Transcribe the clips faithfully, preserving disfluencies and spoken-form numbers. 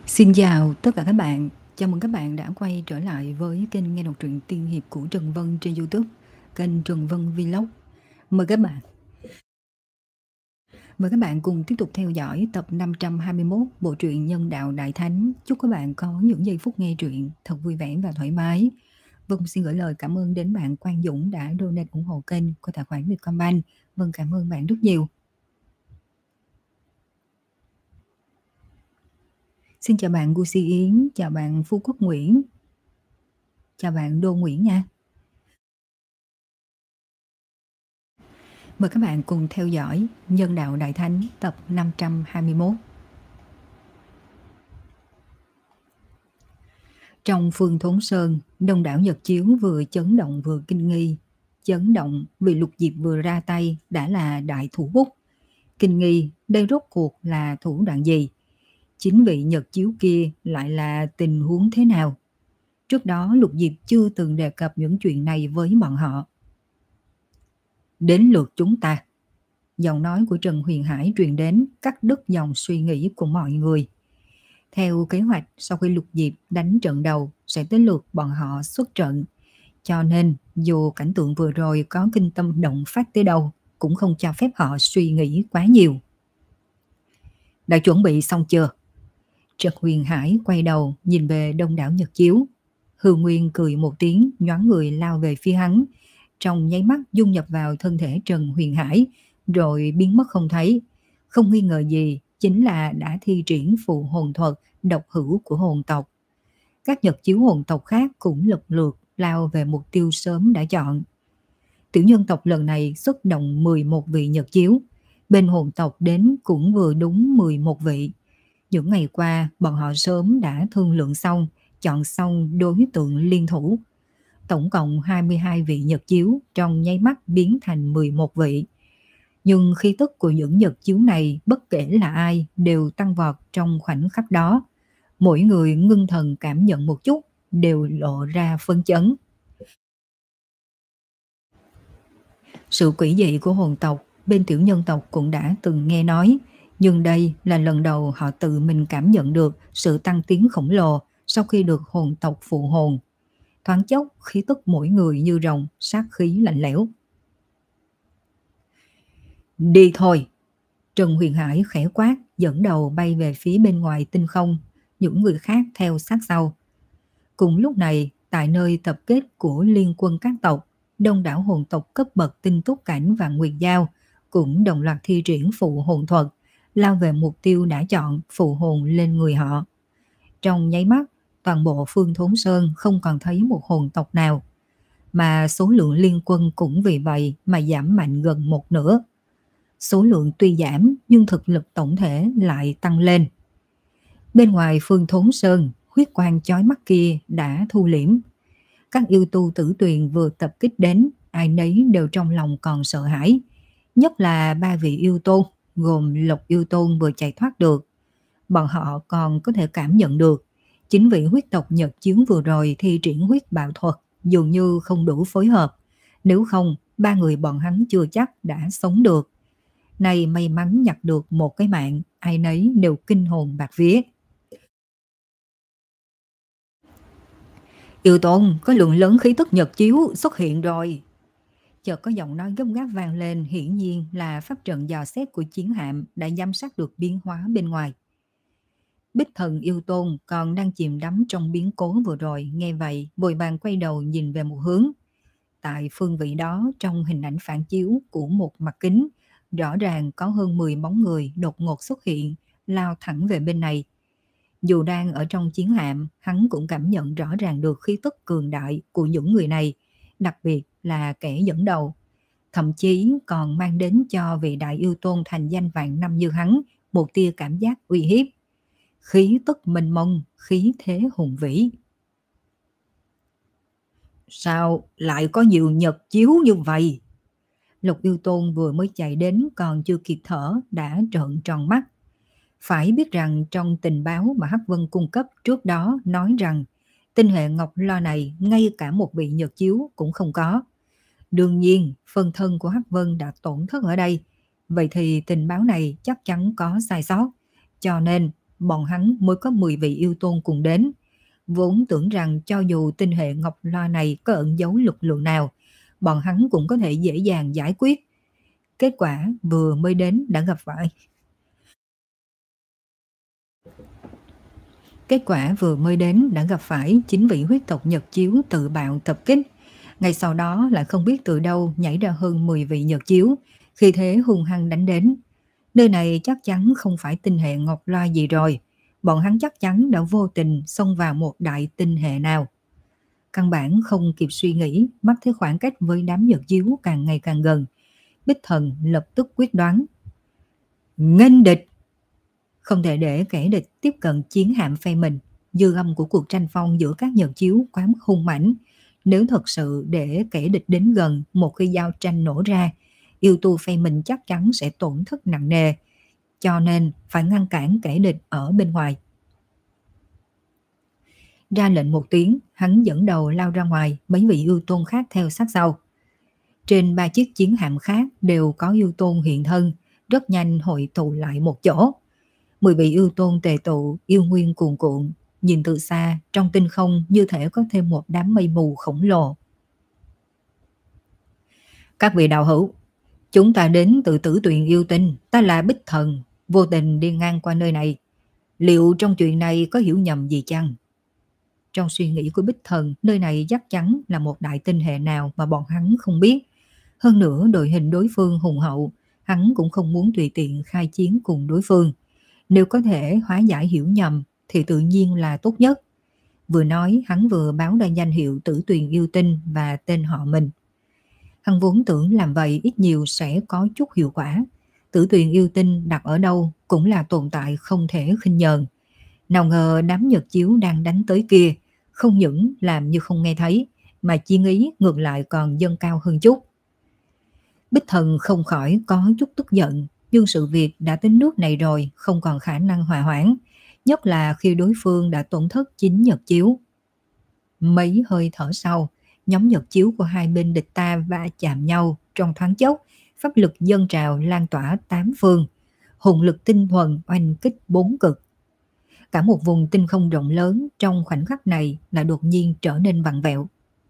Xin chào tất cả các bạn. Chào mừng các bạn đã quay trở lại với kênh nghe đọc truyện tiên hiệp của Trần Vân trên YouTube, kênh Trần Vân Vlog. Mời các bạn. Mời các bạn cùng tiếp tục theo dõi tập năm trăm hai mươi mốt bộ truyện Nhân đạo Đại Thánh. Chúc các bạn có những giây phút nghe truyện thật vui vẻ và thoải mái. Vân xin gửi lời cảm ơn đến bạn Quang Dũng đã donate ủng hộ kênh qua tài khoản Vietcombank. Vân cảm ơn bạn rất nhiều. Xin chào bạn Gucci Yến, chào bạn Phú Quốc Nguyễn, chào bạn Đô Nguyễn nha. Mời các bạn cùng theo dõi Nhân đạo Đại Thánh tập năm trăm hai mươi mốt. Trong Phương Thốn Sơn, đông đảo Nhật Chiếu vừa chấn động vừa kinh nghi. Chấn động vì Lục Diệp vừa ra tay đã là đại thủ bút. Kinh nghi đây rốt cuộc là thủ đoạn gì? Chính vị Nhật Chiếu kia lại là tình huống thế nào? Trước đó Lục Diệp chưa từng đề cập những chuyện này với bọn họ. Đến lượt chúng ta. Giọng nói của Trần Huyền Hải truyền đến cắt đứt dòng suy nghĩ của mọi người. Theo kế hoạch, sau khi Lục Diệp đánh trận đầu sẽ tới lượt bọn họ xuất trận. Cho nên dù cảnh tượng vừa rồi có kinh tâm động phát tới đâu cũng không cho phép họ suy nghĩ quá nhiều. Đã chuẩn bị xong chưa? Trần Huyền Hải quay đầu nhìn về đông đảo Nhật Chiếu. Hư Nguyên cười một tiếng, nhoáng người lao về phía hắn, trong nháy mắt dung nhập vào thân thể Trần Huyền Hải rồi biến mất không thấy. Không nghi ngờ gì chính là đã thi triển phù hồn thuật độc hữu của hồn tộc. Các Nhật Chiếu hồn tộc khác cũng lần lượt lao về mục tiêu sớm đã chọn. Tiểu nhân tộc lần này xuất động mười một vị Nhật Chiếu, bên hồn tộc đến cũng vừa đúng mười một vị. Những ngày qua bọn họ sớm đã thương lượng xong, chọn xong đối tượng liên thủ. Tổng cộng hai mươi hai vị Nhật Chiếu trong nháy mắt biến thành mười một vị. Nhưng khí tức của những Nhật Chiếu này bất kể là ai đều tăng vọt trong khoảnh khắc đó. Mỗi người ngưng thần cảm nhận một chút đều lộ ra phấn chấn. Sự quỷ dị của hồn tộc bên tiểu nhân tộc cũng đã từng nghe nói, nhưng đây là lần đầu họ tự mình cảm nhận được sự tăng tiến khổng lồ sau khi được hồn tộc phụ hồn. Thoáng chốc khí tức mỗi người như rồng, sát khí lạnh lẽo. Đi thôi! Trần Huyền Hải khẽ quát, dẫn đầu bay về phía bên ngoài tinh không, những người khác theo sát sau. Cùng lúc này, tại nơi tập kết của liên quân các tộc, đông đảo hồn tộc cấp bậc Tinh Túc Cảnh và Nguyệt Giao cũng đồng loạt thi triển phụ hồn thuật, lao về mục tiêu đã chọn phụ hồn lên người họ. Trong nháy mắt, toàn bộ Phương Thốn Sơn không còn thấy một hồn tộc nào, mà số lượng liên quân cũng vì vậy mà giảm mạnh gần một nửa. Số lượng tuy giảm nhưng thực lực tổng thể lại tăng lên. Bên ngoài Phương Thốn Sơn, huyết quang chói mắt kia đã thu liễm. Các yêu tu tử tuyền vừa tập kích đến, ai nấy đều trong lòng còn sợ hãi. Nhất là ba vị yêu tôn, gồm Lộc yêu tôn vừa chạy thoát được. Bọn họ còn có thể cảm nhận được chính vị huyết tộc Nhật Chiếu vừa rồi thi triển huyết bạo thuật dường như không đủ phối hợp. Nếu không, ba người bọn hắn chưa chắc đã sống được. Này may mắn nhặt được một cái mạng, ai nấy đều kinh hồn bạt vía. Yêu tôn, có lượng lớn khí tức Nhật Chiếu xuất hiện rồi. Chợt có giọng nói gấp gáp vang lên, hiển nhiên là pháp trận dò xét của chiến hạm đã giám sát được biến hóa bên ngoài. Bích Thần yêu tôn còn đang chìm đắm trong biến cố vừa rồi, nghe vậy vội vàng quay đầu nhìn về một hướng. Tại phương vị đó, trong hình ảnh phản chiếu của một mặt kính, rõ ràng có hơn mười bóng người đột ngột xuất hiện, lao thẳng về bên này. Dù đang ở trong chiến hạm, hắn cũng cảm nhận rõ ràng được khí tức cường đại của những người này, đặc biệt là kẻ dẫn đầu. Thậm chí còn mang đến cho vị đại yêu tôn thành danh vạn năm như hắn một tia cảm giác uy hiếp. Khí tức mênh mông, khí thế hùng vĩ. Sao lại có nhiều Nhật Chiếu như vậy? Lục yêu tôn vừa mới chạy đến còn chưa kịp thở đã trợn tròn mắt. Phải biết rằng trong tình báo mà Hắc Vân cung cấp trước đó nói rằng tinh hệ Ngọc Lo này ngay cả một vị Nhật Chiếu cũng không có. Đương nhiên, phân thân của Hắc Vân đã tổn thất ở đây. Vậy thì tình báo này chắc chắn có sai sót. Cho nên bọn hắn mới có mười vị yêu tôn cùng đến. Vốn tưởng rằng cho dù tinh hệ Ngọc Loa này có ẩn giấu lực lượng nào, bọn hắn cũng có thể dễ dàng giải quyết. Kết quả vừa mới đến đã gặp phải. Kết quả vừa mới đến đã gặp phải chính vị huyết tộc Nhật Chiếu tự bạo tập kích. Ngay sau đó lại không biết từ đâu nhảy ra hơn mười vị Nhật Chiếu, khi thế hung hăng đánh đến. Nơi này chắc chắn không phải tinh hệ Ngọc Loa gì rồi. Bọn hắn chắc chắn đã vô tình xông vào một đại tinh hệ nào. Căn bản không kịp suy nghĩ, mắt thấy khoảng cách với đám Nhật Chiếu càng ngày càng gần. Bích Thần lập tức quyết đoán. Nghênh địch! Không thể để kẻ địch tiếp cận chiến hạm phe mình. Dư âm của cuộc tranh phong giữa các Nhật Chiếu quá mức hung mãnh. Nếu thật sự để kẻ địch đến gần một khi giao tranh nổ ra, yêu tu phe mình chắc chắn sẽ tổn thất nặng nề. Cho nên phải ngăn cản kẻ địch ở bên ngoài. Ra lệnh một tiếng, hắn dẫn đầu lao ra ngoài, mấy vị yêu tôn khác theo sát sau. Trên ba chiếc chiến hạm khác đều có yêu tôn hiện thân, rất nhanh hội tụ lại một chỗ. Mười vị yêu tôn tề tụ, yêu nguyên cuồn cuộn, nhìn từ xa, trong tinh không như thể có thêm một đám mây mù khổng lồ. Các vị đạo hữu, chúng ta đến từ Tử Tuyền yêu tinh, ta là Bích Thần, vô tình đi ngang qua nơi này. Liệu trong chuyện này có hiểu nhầm gì chăng? Trong suy nghĩ của Bích Thần, nơi này chắc chắn là một đại tinh hệ nào mà bọn hắn không biết. Hơn nữa đội hình đối phương hùng hậu, hắn cũng không muốn tùy tiện khai chiến cùng đối phương. Nếu có thể hóa giải hiểu nhầm thì tự nhiên là tốt nhất. Vừa nói hắn vừa báo ra danh hiệu Tử Tuyền yêu tinh và tên họ mình. Hắn vốn tưởng làm vậy ít nhiều sẽ có chút hiệu quả. Tử Tuyền yêu tinh đặt ở đâu cũng là tồn tại không thể khinh nhờn. Nào ngờ đám Nhật Chiếu đang đánh tới kia, không những làm như không nghe thấy, mà chiến ý ngược lại còn dâng cao hơn chút. Bích Thần không khỏi có chút tức giận, nhưng sự việc đã đến nước này rồi, không còn khả năng hòa hoãn, nhất là khi đối phương đã tổn thất chín Nhật Chiếu. Mấy hơi thở sau, nhóm Nhật Chiếu của hai bên địch ta va chạm nhau trong thoáng chốc, pháp lực dâng trào lan tỏa tám phương, hùng lực tinh thuần oanh kích bốn cực. Cả một vùng tinh không rộng lớn trong khoảnh khắc này là đột nhiên trở nên vặn vẹo.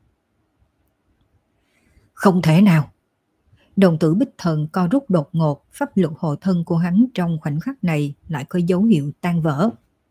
Không thể nào! Đồng tử Bích Thần co rút đột ngột, pháp lực hộ thân của hắn trong khoảnh khắc này lại có dấu hiệu tan vỡ.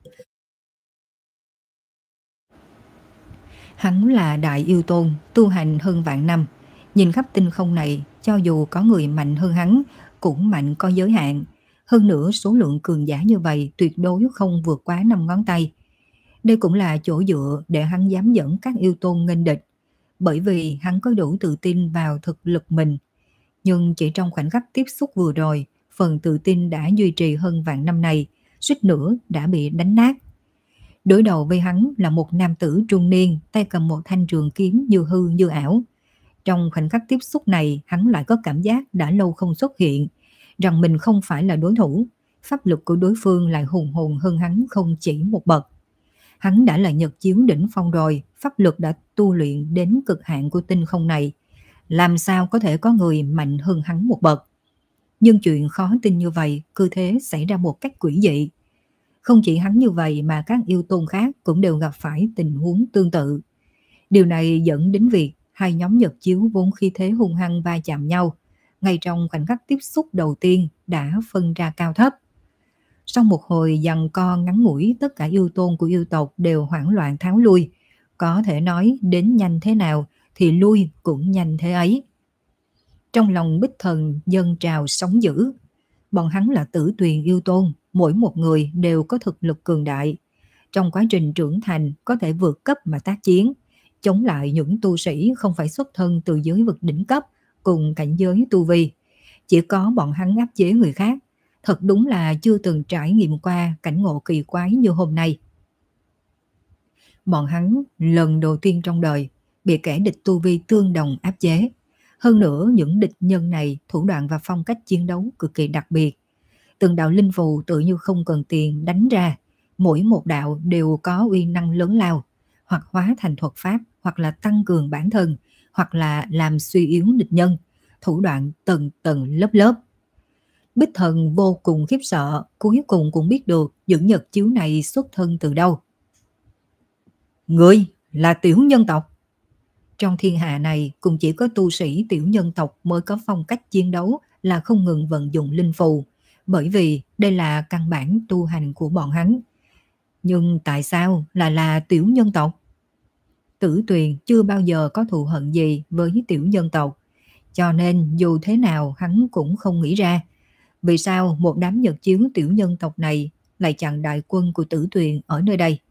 Hắn là đại yêu tôn, tu hành hơn vạn năm. Nhìn khắp tinh không này, cho dù có người mạnh hơn hắn, cũng mạnh có giới hạn. Hơn nữa số lượng cường giả như vậy tuyệt đối không vượt quá năm ngón tay. Đây cũng là chỗ dựa để hắn dám dẫn các yêu tôn nghênh địch. Bởi vì hắn có đủ tự tin vào thực lực mình. Nhưng chỉ trong khoảnh khắc tiếp xúc vừa rồi, phần tự tin đã duy trì hơn vạn năm này, suýt nữa đã bị đánh nát. Đối đầu với hắn là một nam tử trung niên, tay cầm một thanh trường kiếm như hư như ảo. Trong khoảnh khắc tiếp xúc này, hắn lại có cảm giác đã lâu không xuất hiện, rằng mình không phải là đối thủ. Pháp lực của đối phương lại hùng hồn hơn hắn không chỉ một bậc. Hắn đã là Nhật Chiếu đỉnh phong rồi, pháp lực đã tu luyện đến cực hạn của tinh không này. Làm sao có thể có người mạnh hơn hắn một bậc? Nhưng chuyện khó tin như vậy cứ thế xảy ra một cách quỷ dị. Không chỉ hắn như vậy mà các yêu tôn khác cũng đều gặp phải tình huống tương tự. Điều này dẫn đến việc hai nhóm Nhật Chiếu vốn khí thế hung hăng va chạm nhau, ngay trong khoảnh khắc tiếp xúc đầu tiên đã phân ra cao thấp. Sau một hồi giằng co ngắn ngủi, tất cả yêu tôn của yêu tộc đều hoảng loạn tháo lui. Có thể nói đến nhanh thế nào thì lui cũng nhanh thế ấy. Trong lòng Bích Thần dâng trào sóng dữ. Bọn hắn là Tử Tuyền yêu tôn, mỗi một người đều có thực lực cường đại. Trong quá trình trưởng thành có thể vượt cấp mà tác chiến, chống lại những tu sĩ không phải xuất thân từ giới vực đỉnh cấp cùng cảnh giới tu vi. Chỉ có bọn hắn áp chế người khác, thật đúng là chưa từng trải nghiệm qua cảnh ngộ kỳ quái như hôm nay. Bọn hắn lần đầu tiên trong đời bị kẻ địch tu vi tương đồng áp chế. Hơn nữa những địch nhân này thủ đoạn và phong cách chiến đấu cực kỳ đặc biệt. Từng đạo linh phù tự như không cần tiền đánh ra, mỗi một đạo đều có uy năng lớn lao, hoặc hóa thành thuật pháp, hoặc là tăng cường bản thân, hoặc là làm suy yếu địch nhân, thủ đoạn tầng tầng lớp lớp. Bích Thần vô cùng khiếp sợ, cuối cùng cũng biết được những nhật chiếu này xuất thân từ đâu. Ngươi là tiểu nhân tộc. Trong thiên hạ này cũng chỉ có tu sĩ tiểu nhân tộc mới có phong cách chiến đấu là không ngừng vận dụng linh phù, bởi vì đây là căn bản tu hành của bọn hắn. Nhưng tại sao là là tiểu nhân tộc? Tử Tuyền chưa bao giờ có thù hận gì với tiểu nhân tộc, cho nên dù thế nào hắn cũng không nghĩ ra vì sao một đám nhật chiếu tiểu nhân tộc này lại chặn đại quân của Tử Tuyền ở nơi đây.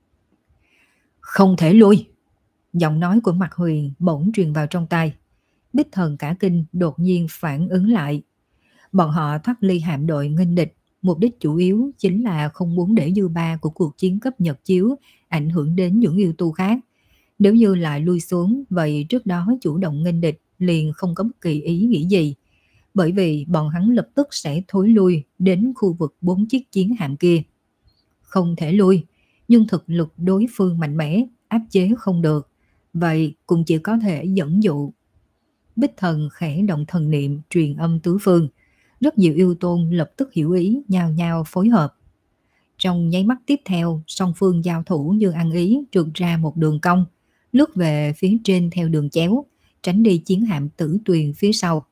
Không thể lui. Giọng nói của Mạc Huyền bỗng truyền vào trong tai. Bích Thần cả kinh đột nhiên phản ứng lại. Bọn họ thoát ly hạm đội nghênh địch, mục đích chủ yếu chính là không muốn để dư ba của cuộc chiến cấp nhật chiếu ảnh hưởng đến những yêu tu khác. Nếu như lại lui xuống, vậy trước đó chủ động nghênh địch liền không có bất kỳ ý nghĩ gì. Bởi vì bọn hắn lập tức sẽ thối lui đến khu vực bốn chiếc chiến hạm kia. Không thể lui, nhưng thực lực đối phương mạnh mẽ, áp chế không được. Vậy cũng chỉ có thể dẫn dụ. Bích Thần khẽ động thần niệm truyền âm tứ phương. Rất nhiều yêu tôn lập tức hiểu ý, nhao nhao phối hợp. Trong nháy mắt tiếp theo, song phương giao thủ như ăn ý trượt ra một đường cong, lướt về phía trên theo đường chéo, tránh đi chiến hạm Tử Tuyền phía sau.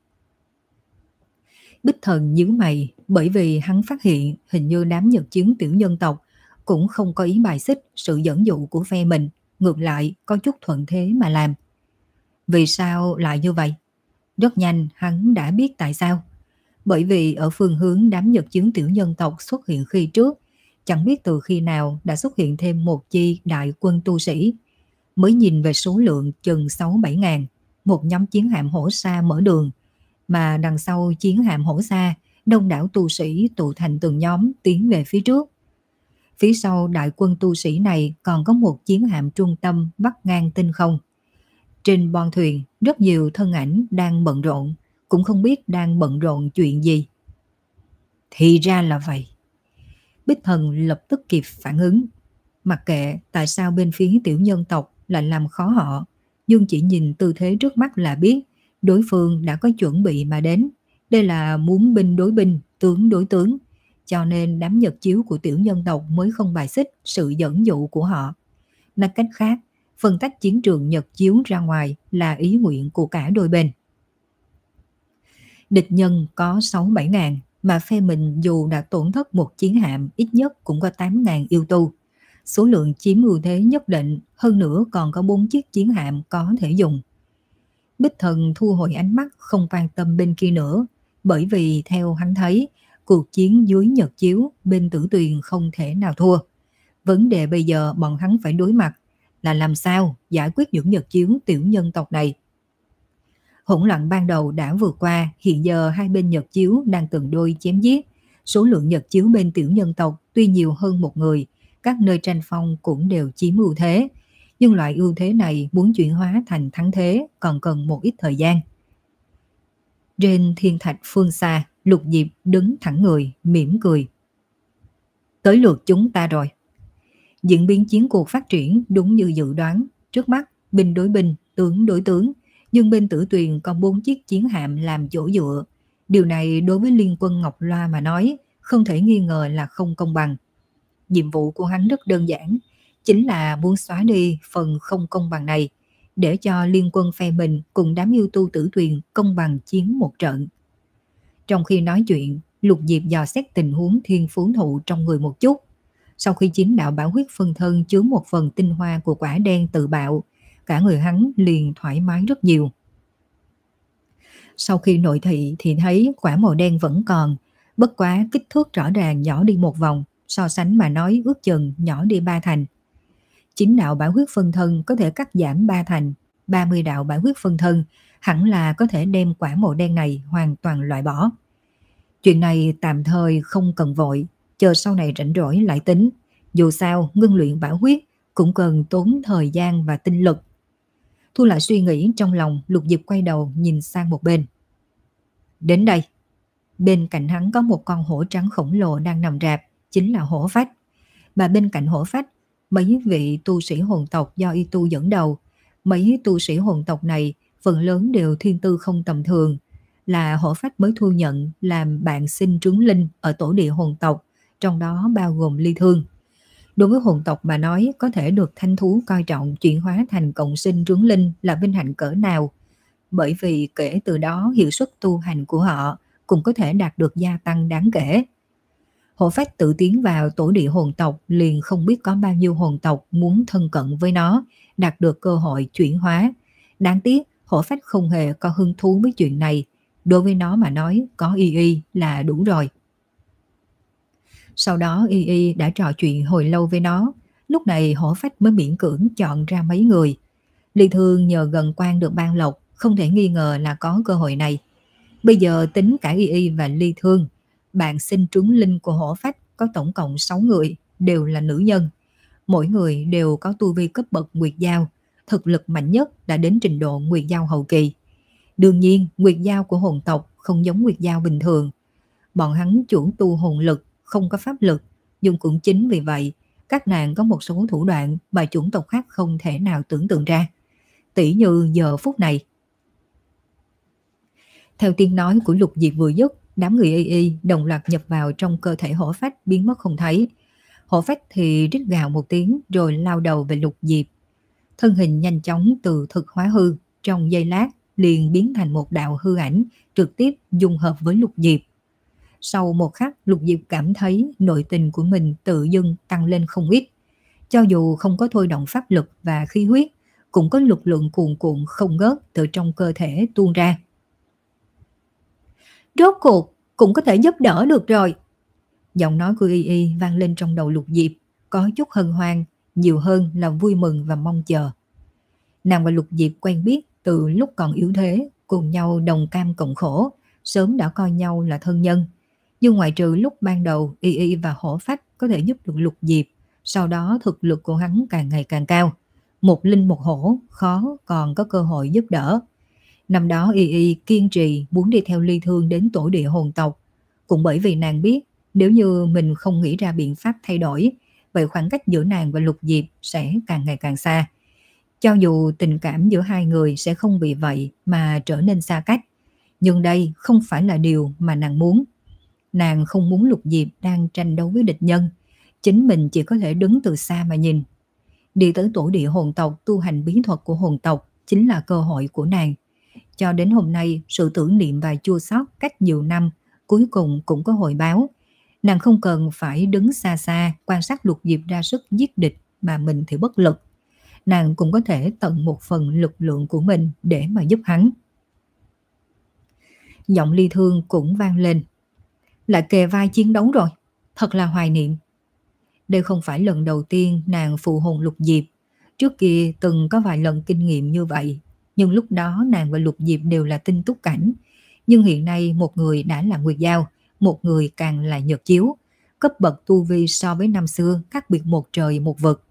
Bích Thần nhíu mày, bởi vì hắn phát hiện hình như đám nhật chiếu tiểu nhân tộc cũng không có ý bài xích sự dẫn dụ của phe mình, ngược lại có chút thuận thế mà làm. Vì sao lại như vậy? Rất nhanh hắn đã biết tại sao. Bởi vì ở phương hướng đám nhật chiếu tiểu nhân tộc xuất hiện khi trước, chẳng biết từ khi nào đã xuất hiện thêm một chi đại quân tu sĩ. Mới nhìn về số lượng chừng sáu bảy ngàn, một nhóm chiến hạm hổ sa mở đường, mà đằng sau chiến hạm hổ sa, đông đảo tu sĩ tụ thành từng nhóm tiến về phía trước. Phía sau đại quân tu sĩ này còn có một chiến hạm trung tâm vắt ngang tinh không. Trên bon thuyền, rất nhiều thân ảnh đang bận rộn, cũng không biết đang bận rộn chuyện gì. Thì ra là vậy. Bích Thần lập tức kịp phản ứng. Mặc kệ tại sao bên phía tiểu nhân tộc lại làm khó họ, nhưng chỉ nhìn tư thế trước mắt là biết đối phương đã có chuẩn bị mà đến. Đây là muốn binh đối binh, tướng đối tướng, cho nên đám nhật chiếu của tiểu nhân tộc mới không bài xích sự dẫn dụ của họ. Nói cách khác, phân tách chiến trường nhật chiếu ra ngoài là ý nguyện của cả đôi bên. Địch nhân có sáu bảy ngàn, mà phe mình dù đã tổn thất một chiến hạm ít nhất cũng có tám ngàn yêu tu. Số lượng chiếm ưu thế nhất định, hơn nữa còn có bốn chiếc chiến hạm có thể dùng. Bích Thần thu hồi ánh mắt không quan tâm bên kia nữa, bởi vì theo hắn thấy, cuộc chiến dưới nhật chiếu bên Tử Tuyền không thể nào thua. Vấn đề bây giờ bọn hắn phải đối mặt là làm sao giải quyết những nhật chiếu tiểu nhân tộc này. Hỗn loạn ban đầu đã vượt qua, hiện giờ hai bên nhật chiếu đang từng đôi chém giết. Số lượng nhật chiếu bên tiểu nhân tộc tuy nhiều hơn một người, các nơi tranh phong cũng đều chiếm ưu thế. Nhưng loại ưu thế này muốn chuyển hóa thành thắng thế còn cần một ít thời gian. Trên thiên thạch phương xa, Lục Diệp đứng thẳng người, mỉm cười. Tới lượt chúng ta rồi. Diễn biến chiến cuộc phát triển đúng như dự đoán. Trước mắt, binh đối binh, tướng đối tướng. Nhưng bên Tử Tuyền còn bốn chiếc chiến hạm làm chỗ dựa. Điều này đối với Liên quân Ngọc Loa mà nói, không thể nghi ngờ là không công bằng. Nhiệm vụ của hắn rất đơn giản, chính là muốn xóa đi phần không công bằng này, để cho liên quân phe mình cùng đám yêu tu Tử Tuyền công bằng chiến một trận. Trong khi nói chuyện, Lục Diệp dò xét tình huống thiên phú thụ trong người một chút. Sau khi chính đạo bảo huyết phân thân chứa một phần tinh hoa của quả đen tự bạo, cả người hắn liền thoải mái rất nhiều. Sau khi nội thị thì thấy quả màu đen vẫn còn, bất quá kích thước rõ ràng nhỏ đi một vòng, so sánh mà nói ước chừng nhỏ đi ba thành. Chính đạo bảo huyết phân thân có thể cắt giảm ba thành, ba mươi đạo bảo huyết phân thân hẳn là có thể đem quả màu đen này hoàn toàn loại bỏ. Chuyện này tạm thời không cần vội, chờ sau này rảnh rỗi lại tính. Dù sao ngưng luyện bảo huyết cũng cần tốn thời gian và tinh lực. Thu lại suy nghĩ trong lòng, Lục Diệp quay đầu nhìn sang một bên. Đến đây. Bên cạnh hắn có một con hổ trắng khổng lồ đang nằm rạp, chính là hổ phách. Mà bên cạnh hổ phách, mấy vị tu sĩ hồn tộc do y tu dẫn đầu. Mấy tu sĩ hồn tộc này phần lớn đều thiên tư không tầm thường, là hổ phách mới thu nhận làm bạn sinh trướng linh ở tổ địa hồn tộc, trong đó bao gồm ly thương. Đối với hồn tộc mà nói, có thể được thanh thú coi trọng chuyển hóa thành cộng sinh trướng linh là vinh hạnh cỡ nào, bởi vì kể từ đó hiệu suất tu hành của họ cũng có thể đạt được gia tăng đáng kể. Hổ phách tự tiến vào tổ địa hồn tộc liền không biết có bao nhiêu hồn tộc muốn thân cận với nó, đạt được cơ hội chuyển hóa. Đáng tiếc, hổ phách không hề có hứng thú với chuyện này. Đối với nó mà nói, có y y là đủ rồi. Sau đó y y đã trò chuyện hồi lâu với nó. Lúc này hổ phách mới miễn cưỡng chọn ra mấy người. Ly Thương nhờ gần quan được ban lộc, không thể nghi ngờ là có cơ hội này. Bây giờ tính cả y y và Ly Thương, bạn sinh trướng linh của hổ phách có tổng cộng sáu người, đều là nữ nhân. Mỗi người đều có tu vi cấp bậc nguyệt giao, thực lực mạnh nhất đã đến trình độ nguyệt giao hậu kỳ. Đương nhiên, nguyệt giao của hồn tộc không giống nguyệt giao bình thường. Bọn hắn chủ tu hồn lực, không có pháp lực, nhưng cũng chính vì vậy, các nàng có một số thủ đoạn mà chủng tộc khác không thể nào tưởng tượng ra. Tỷ như giờ phút này. Theo tiếng nói của Lục Diệp vừa dứt, đám người y y đồng loạt nhập vào trong cơ thể hổ phách biến mất không thấy. Hổ phách thì rít gào một tiếng rồi lao đầu về Lục Diệp. Thân hình nhanh chóng từ thực hóa hư, trong giây lát liền biến thành một đạo hư ảnh, trực tiếp dung hợp với Lục Diệp. Sau một khắc, Lục Diệp cảm thấy nội tình của mình tự dưng tăng lên không ít. Cho dù không có thôi động pháp lực và khí huyết, cũng có lực lượng cuồn cuộn không ngớt từ trong cơ thể tuôn ra. Rốt cuộc cũng có thể giúp đỡ được rồi. Giọng nói của Y Y vang lên trong đầu Lục Diệp, có chút hân hoan, nhiều hơn là vui mừng và mong chờ. Nàng và Lục Diệp quen biết từ lúc còn yếu thế, cùng nhau đồng cam cộng khổ, sớm đã coi nhau là thân nhân. Nhưng ngoại trừ lúc ban đầu Y Y và hổ phách có thể giúp được Lục Diệp, sau đó thực lực của hắn càng ngày càng cao. Một linh một hổ khó còn có cơ hội giúp đỡ. Năm đó Y Y kiên trì muốn đi theo Ly Thương đến tổ địa hồn tộc, cũng bởi vì nàng biết nếu như mình không nghĩ ra biện pháp thay đổi, vậy khoảng cách giữa nàng và Lục Diệp sẽ càng ngày càng xa. Cho dù tình cảm giữa hai người sẽ không vì vậy mà trở nên xa cách, nhưng đây không phải là điều mà nàng muốn. Nàng không muốn Lục Diệp đang tranh đấu với địch nhân, chính mình chỉ có thể đứng từ xa mà nhìn. Đi tới tổ địa hồn tộc tu hành bí thuật của hồn tộc chính là cơ hội của nàng. Cho đến hôm nay, sự tưởng niệm và chua xót cách nhiều năm cuối cùng cũng có hồi báo. Nàng không cần phải đứng xa xa quan sát Lục Diệp ra sức giết địch mà mình thì bất lực. Nàng cũng có thể tận một phần lực lượng của mình để mà giúp hắn. Giọng Ly Thương cũng vang lên. Lại kề vai chiến đấu rồi, thật là hoài niệm. Đây không phải lần đầu tiên nàng phụ hồn Lục Diệp. Trước kia từng có vài lần kinh nghiệm như vậy, nhưng lúc đó nàng và Lục Diệp đều là tinh túc cảnh. Nhưng hiện nay một người đã là nguyệt giao, một người càng là nhật chiếu. Cấp bậc tu vi so với năm xưa khác biệt một trời một vực.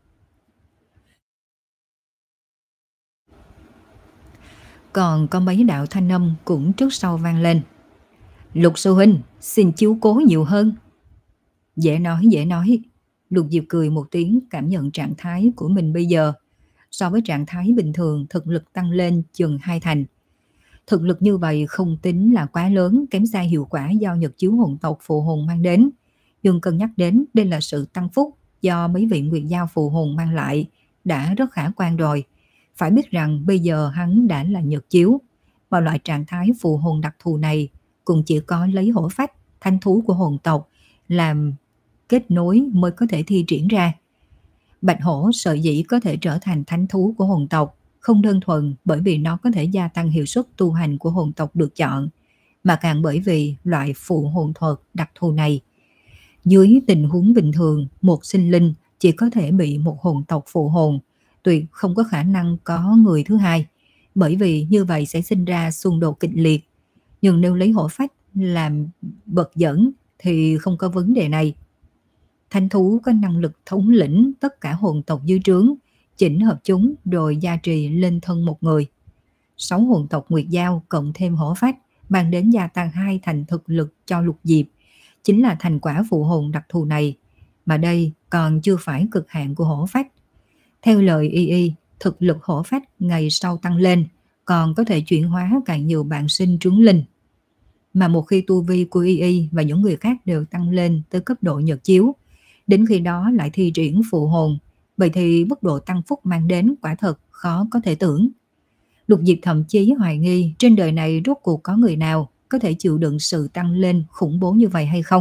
Còn có mấy đạo thanh âm cũng trước sau vang lên. Lục sư huynh, xin chiếu cố nhiều hơn. Dễ nói, dễ nói. Lục Diệp cười một tiếng, cảm nhận trạng thái của mình bây giờ. So với trạng thái bình thường, thực lực tăng lên chừng hai thành. Thực lực như vậy không tính là quá lớn, kém xa hiệu quả do nhật chiếu hồn tộc phụ hồn mang đến. Nhưng cân nhắc đến đây là sự tăng phúc do mấy vị nguyệt giao phụ hồn mang lại, đã rất khả quan rồi. Phải biết rằng bây giờ hắn đã là nhật chiếu, mà loại trạng thái phụ hồn đặc thù này cũng chỉ có lấy hổ phách, thanh thú của hồn tộc làm kết nối mới có thể thi triển ra. Bạch hổ sở dĩ có thể trở thành thánh thú của hồn tộc không đơn thuần bởi vì nó có thể gia tăng hiệu suất tu hành của hồn tộc được chọn, mà càng bởi vì loại phụ hồn thuật đặc thù này. Dưới tình huống bình thường, một sinh linh chỉ có thể bị một hồn tộc phụ hồn, tuyệt không có khả năng có người thứ hai, bởi vì như vậy sẽ sinh ra xung đột kịch liệt. Nhưng nếu lấy hổ phách làm bậc dẫn thì không có vấn đề này. Thánh thú có năng lực thống lĩnh tất cả hồn tộc dưới trướng, chỉnh hợp chúng rồi gia trì lên thân một người. Sáu hồn tộc nguyệt giao cộng thêm hổ phách mang đến gia tăng hai thành thực lực cho Lục Diệp, chính là thành quả phụ hồn đặc thù này, mà đây còn chưa phải cực hạn của hổ phách. Theo lời Y Y, thực lực hổ phách ngày sau tăng lên, còn có thể chuyển hóa càng nhiều bạn sinh trướng linh. mà một khi tu vi của Y Y và những người khác đều tăng lên tới cấp độ nhật chiếu, đến khi đó lại thi triển phụ hồn, vậy thì mức độ tăng phúc mang đến quả thật khó có thể tưởng. Lục Diệp thậm chí hoài nghi trên đời này rốt cuộc có người nào có thể chịu đựng sự tăng lên khủng bố như vậy hay không.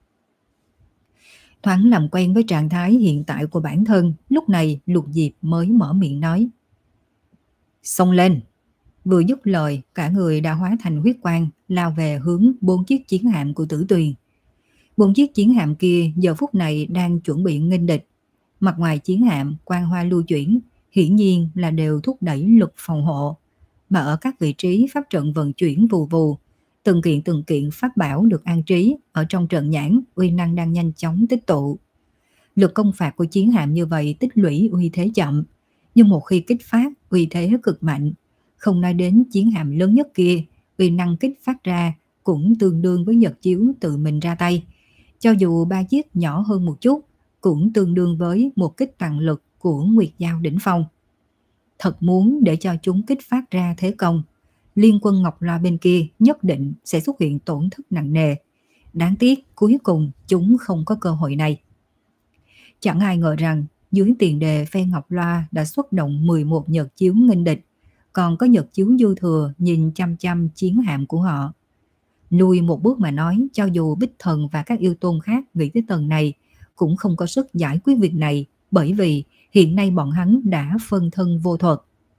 Thoáng làm quen với trạng thái hiện tại của bản thân, lúc này Lục Diệp mới mở miệng nói. Xông lên! Vừa dứt lời, cả người đã hóa thành huyết quang, lao về hướng bốn chiếc chiến hạm của Tử Tuyền. Bốn chiếc chiến hạm kia giờ phút này đang chuẩn bị nghênh địch. Mặt ngoài chiến hạm, quang hoa lưu chuyển, hiển nhiên là đều thúc đẩy lực phòng hộ. Mà ở các vị trí pháp trận vận chuyển vù vù, từng kiện từng kiện pháp bảo được an trí ở trong trận nhãn, uy năng đang nhanh chóng tích tụ. Lực công phạt của chiến hạm như vậy tích lũy uy thế chậm, nhưng một khi kích phát, uy thế cực mạnh. Không nói đến chiến hạm lớn nhất kia, uy năng kích phát ra cũng tương đương với Nhật Chiếu tự mình ra tay. Cho dù ba chiếc nhỏ hơn một chút, cũng tương đương với một kích toàn lực của Nguyệt Giao đỉnh phong. Thật muốn để cho chúng kích phát ra thế công, Liên Quân Ngọc Loa bên kia nhất định sẽ xuất hiện tổn thất nặng nề. Đáng tiếc cuối cùng chúng không có cơ hội này. Chẳng ai ngờ rằng dưới tiền đề phe Ngọc Loa đã xuất động mười một Nhật Chiếu nghênh địch, còn có Nhật Chiếu dư thừa nhìn chăm chăm chiến hạm của họ. Lùi một bước mà nói, cho dù Bích Thần và các yêu tôn khác nghĩ tới tầng này cũng không có sức giải quyết việc này, bởi vì hiện nay bọn hắn đã phân thân vô thuật.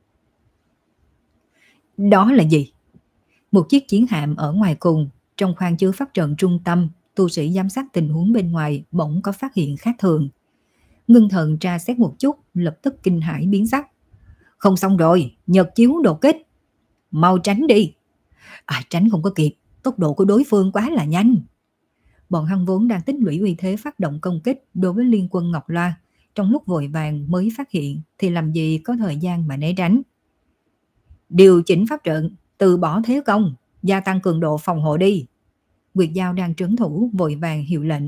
Đó là gì? Một chiếc chiến hạm ở ngoài cùng, trong khoang chứa pháp trận trung tâm, tu sĩ giám sát tình huống bên ngoài bỗng có phát hiện khác thường. Ngưng thần tra xét một chút, lập tức kinh hãi biến sắc. Không xong rồi, Nhật Chiếu đột kích. Mau tránh đi. À, tránh không có kịp, tốc độ của đối phương quá là nhanh. Bọn hắn vốn đang tích lũy uy thế phát động công kích đối với Liên Quân Ngọc Loa, trong lúc vội vàng mới phát hiện thì làm gì có thời gian mà né tránh. Điều chỉnh pháp trận, từ bỏ thế công, gia tăng cường độ phòng hộ đi. Nguyệt Giao đang trấn thủ vội vàng hiệu lệnh.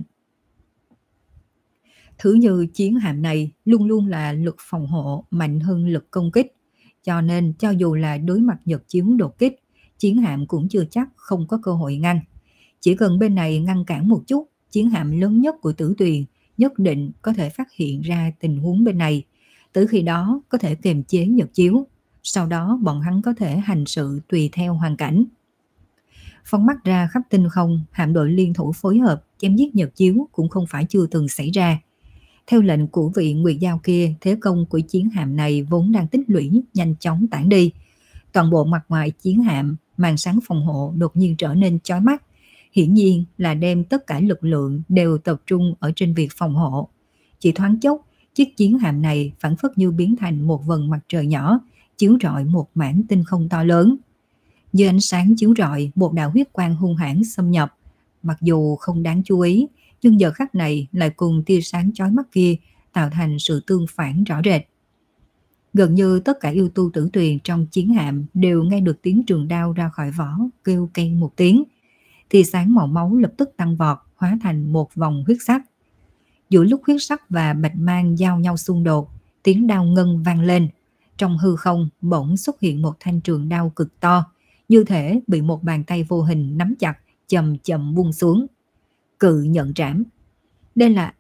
Thứ như chiến hạm này luôn luôn là lực phòng hộ mạnh hơn lực công kích, cho nên cho dù là đối mặt Nhật Chiếu đột kích, chiến hạm cũng chưa chắc không có cơ hội ngăn. Chỉ cần bên này ngăn cản một chút, chiến hạm lớn nhất của Tử Tuyền nhất định có thể phát hiện ra tình huống bên này, tới khi đó có thể kiềm chế Nhật Chiếu, sau đó bọn hắn có thể hành sự tùy theo hoàn cảnh. Phóng mắt ra khắp tinh không, hạm đội liên thủ phối hợp chém giết Nhật Chiếu cũng không phải chưa từng xảy ra. Theo lệnh của vị Nguyệt Giao kia, thế công của chiến hạm này vốn đang tích lũy nhanh chóng tản đi. Toàn bộ mặt ngoài chiến hạm, màn sáng phòng hộ đột nhiên trở nên chói mắt. Hiển nhiên là đem tất cả lực lượng đều tập trung ở trên việc phòng hộ. Chỉ thoáng chốc, chiếc chiến hạm này phản phất như biến thành một vầng mặt trời nhỏ, chiếu rọi một mảng tinh không to lớn. Dưới ánh sáng chiếu rọi, một đạo huyết quang hung hãn xâm nhập. Mặc dù không đáng chú ý, nhưng giờ khắc này lại cùng tia sáng chói mắt kia tạo thành sự tương phản rõ rệt. Gần như tất cả yêu tu Tử Tuyền trong chiến hạm đều nghe được tiếng trường đao ra khỏi vỏ kêu keng một tiếng. Tia sáng màu máu lập tức tăng vọt, hóa thành một vòng huyết sắc. Giữa lúc huyết sắc và bạch mang giao nhau xung đột, tiếng đao ngân vang lên. Trong hư không bỗng xuất hiện một thanh trường đao cực to, như thể bị một bàn tay vô hình nắm chặt, chậm chậm buông xuống. Cự nhận trảm. Đây là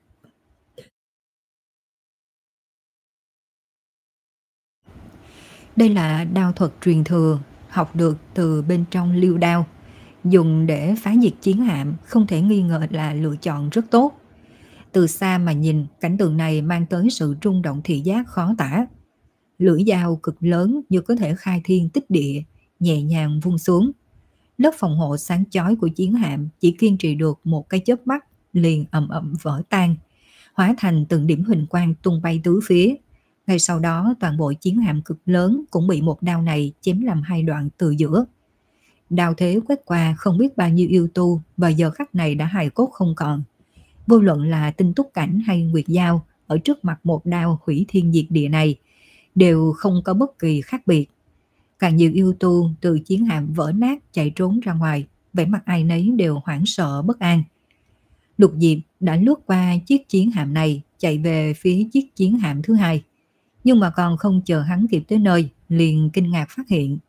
Đây là đao thuật truyền thừa, học được từ bên trong Liêu Đao, dùng để phá diệt chiến hạm, không thể nghi ngờ là lựa chọn rất tốt. Từ xa mà nhìn, cảnh tượng này mang tới sự rung động thị giác khó tả. Lưỡi dao cực lớn như có thể khai thiên tích địa, nhẹ nhàng vung xuống. Lớp phòng hộ sáng chói của chiến hạm chỉ kiên trì được một cái chớp mắt liền ầm ầm vỡ tan, hóa thành từng điểm huỳnh quang tung bay tứ phía. Ngay sau đó toàn bộ chiến hạm cực lớn cũng bị một đao này chém làm hai đoạn từ giữa. Đao thế quét qua không biết bao nhiêu yêu tu và giờ khắc này đã hài cốt không còn. Vô luận là Tinh Túc Cảnh hay Nguyệt Giao, ở trước mặt một đao hủy thiên diệt địa này đều không có bất kỳ khác biệt. Càng nhiều yêu tu từ chiến hạm vỡ nát chạy trốn ra ngoài, vẻ mặt ai nấy đều hoảng sợ bất an. Lục Diệp đã lướt qua chiếc chiến hạm này, chạy về phía chiếc chiến hạm thứ hai. Nhưng mà còn không chờ hắn kịp tới nơi, liền kinh ngạc phát hiện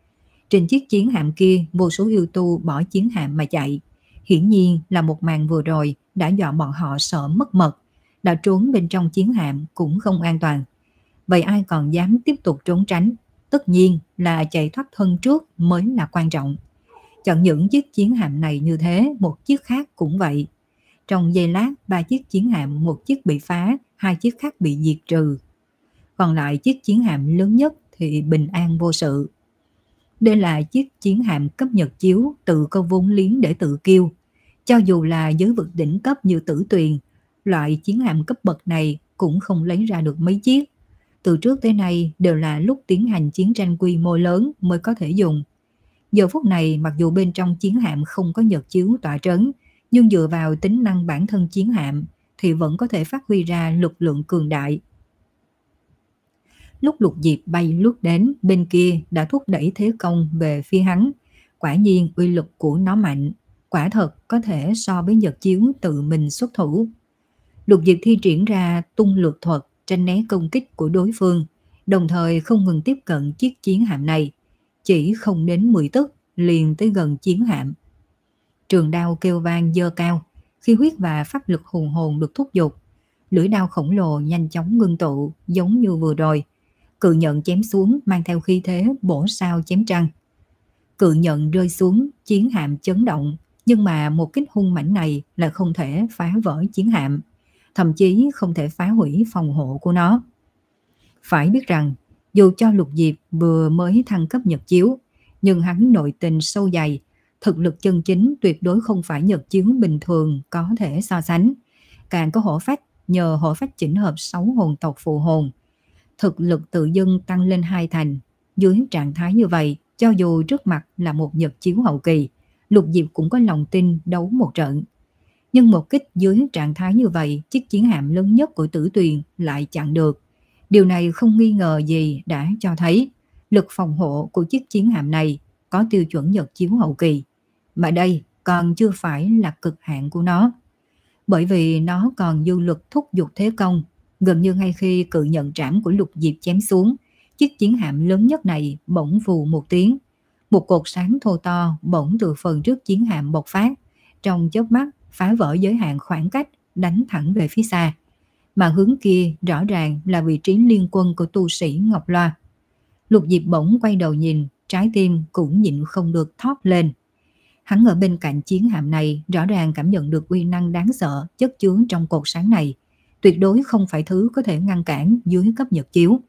Trên chiếc chiến hạm kia, vô số yêu tu bỏ chiến hạm mà chạy. Hiển nhiên là một màn vừa rồi đã dọa bọn họ sợ mất mật, đã trốn bên trong chiến hạm cũng không an toàn. Vậy ai còn dám tiếp tục trốn tránh? Tất nhiên là chạy thoát thân trước mới là quan trọng. Chẳng những chiếc chiến hạm này như thế, một chiếc khác cũng vậy. Trong giây lát, ba chiếc chiến hạm, một chiếc bị phá, hai chiếc khác bị diệt trừ. Còn lại chiếc chiến hạm lớn nhất thì bình an vô sự. Đây là chiếc chiến hạm cấp nhật chiếu tự có vốn liếng để tự kiêu. Cho dù là giới vực đỉnh cấp như Tử Tuyền, loại chiến hạm cấp bậc này cũng không lấy ra được mấy chiếc. Từ trước tới nay đều là lúc tiến hành chiến tranh quy mô lớn mới có thể dùng. Giờ phút này mặc dù bên trong chiến hạm không có nhật chiếu tọa trấn, nhưng dựa vào tính năng bản thân chiến hạm thì vẫn có thể phát huy ra lực lượng cường đại. Lúc Lục Diệp bay lướt đến, bên kia đã thúc đẩy thế công về phía hắn. Quả nhiên uy lực của nó mạnh, quả thật có thể so với nhật chiếu tự mình xuất thủ. Lục Diệp thi triển ra tung lược thuật, tránh né công kích của đối phương, đồng thời không ngừng tiếp cận chiếc chiến hạm này. Chỉ không đến mười tấc liền tới gần chiến hạm. Trường đao kêu vang giơ cao, khi huyết và pháp lực hùng hồn được thúc giục, lưỡi đao khổng lồ nhanh chóng ngưng tụ giống như vừa rồi. Cự nhận chém xuống mang theo khí thế bổ sao chém trăng. Cự nhận rơi xuống, chiến hạm chấn động, nhưng mà một kích hung mãnh này là không thể phá vỡ chiến hạm, thậm chí không thể phá hủy phòng hộ của nó. Phải biết rằng, dù cho Lục Diệp vừa mới thăng cấp nhật chiếu, nhưng hắn nội tình sâu dày, thực lực chân chính tuyệt đối không phải nhật chiếu bình thường có thể so sánh. Càng có hổ phách, nhờ hổ phách chỉnh hợp sáu hồn tộc phụ hồn, thực lực tự dưng tăng lên hai thành. Dưới trạng thái như vậy, cho dù trước mặt là một nhật chiếu hậu kỳ, Lục Diệp cũng có lòng tin đấu một trận. Nhưng một kích dưới trạng thái như vậy, chiếc chiến hạm lớn nhất của Tử Tuyền lại chặn được. Điều này không nghi ngờ gì đã cho thấy lực phòng hộ của chiếc chiến hạm này có tiêu chuẩn nhật chiếu hậu kỳ, mà đây còn chưa phải là cực hạn của nó. Bởi vì nó còn dư lực thúc giục thế công. Gần như ngay khi cự nhận trảm của Lục Diệp chém xuống, chiếc chiến hạm lớn nhất này bỗng vù một tiếng. Một cột sáng thô to bỗng từ phần trước chiến hạm bộc phát, trong chớp mắt phá vỡ giới hạn khoảng cách, đánh thẳng về phía xa. Mà hướng kia rõ ràng là vị trí liên quân của tu sĩ Ngọc Loa. Lục Diệp bỗng quay đầu nhìn, trái tim cũng nhịn không được thót lên. Hắn ở bên cạnh chiến hạm này rõ ràng cảm nhận được uy năng đáng sợ chất chứa trong cột sáng này. Tuyệt đối không phải thứ có thể ngăn cản dưới cấp nhật chiếu.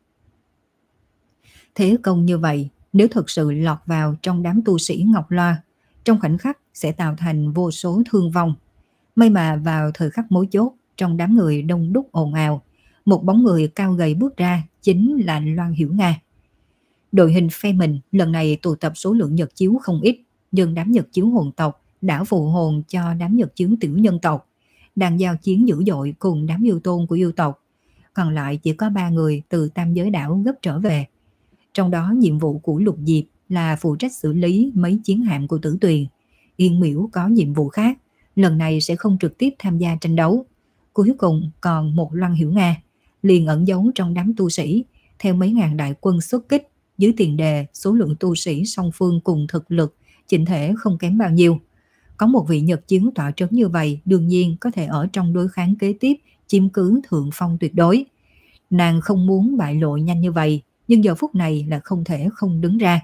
Thế công như vậy, nếu thực sự lọt vào trong đám tu sĩ Ngọc Loa, trong khoảnh khắc sẽ tạo thành vô số thương vong. May mà vào thời khắc mấu chốt, trong đám người đông đúc ồn ào, một bóng người cao gầy bước ra, chính là Loan Hiểu Nga. Đội hình phe mình lần này tụ tập số lượng nhật chiếu không ít, nhưng đám nhật chiếu hồn tộc đã phụ hồn cho đám nhật chiếu tiểu nhân tộc, đang giao chiến dữ dội cùng đám yêu tôn của yêu tộc. Còn lại chỉ có ba người từ tam giới đảo gấp trở về. Trong đó nhiệm vụ của Lục Diệp là phụ trách xử lý mấy chiến hạm của Tử Tuyền. Yên Miễu có nhiệm vụ khác, lần này sẽ không trực tiếp tham gia tranh đấu. Cuối cùng còn một Loan Hiểu Nga, liền ẩn giấu trong đám tu sĩ, theo mấy ngàn đại quân xuất kích, dưới tiền đề số lượng tu sĩ song phương cùng thực lực chỉnh thể không kém bao nhiêu. Có một vị nhật chiếu tọa trấn như vậy, đương nhiên có thể ở trong đối kháng kế tiếp chiếm cứ thượng phong tuyệt đối. Nàng không muốn bại lộ nhanh như vậy, nhưng giờ phút này là không thể không đứng ra.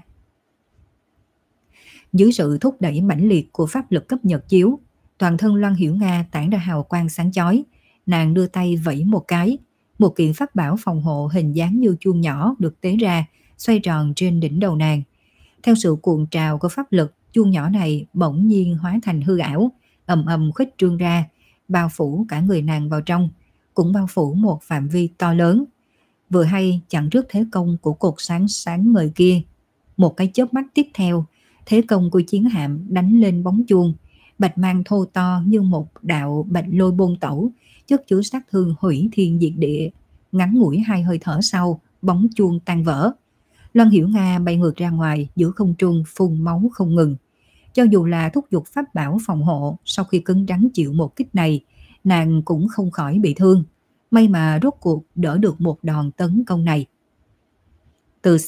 Dưới sự thúc đẩy mãnh liệt của pháp lực cấp nhật chiếu, toàn thân Loan Hiểu Nga tản ra hào quang sáng chói. Nàng đưa tay vẫy một cái, một kiện pháp bảo phòng hộ hình dáng như chuông nhỏ được tế ra, xoay tròn trên đỉnh đầu nàng. Theo sự cuộn trào của pháp lực, chuông nhỏ này bỗng nhiên hóa thành hư ảo, ầm ầm khuếch trương ra, bao phủ cả người nàng vào trong, cũng bao phủ một phạm vi to lớn. Vừa hay chặn trước thế công của cột sáng sáng ngời kia. Một cái chớp mắt tiếp theo, thế công của chiến hạm đánh lên bóng chuông, bạch mang thô to như một đạo bạch lôi bôn tẩu, chất chứa sát thương hủy thiên diệt địa. Ngắn ngủi hai hơi thở sau, bóng chuông tan vỡ. Loan Hiểu Nga bay ngược ra ngoài, giữa không trung phun máu không ngừng. Cho dù là thúc giục pháp bảo phòng hộ, sau khi cứng rắn chịu một kích này, nàng cũng không khỏi bị thương. May mà rốt cuộc đỡ được một đòn tấn công này. Từ xa,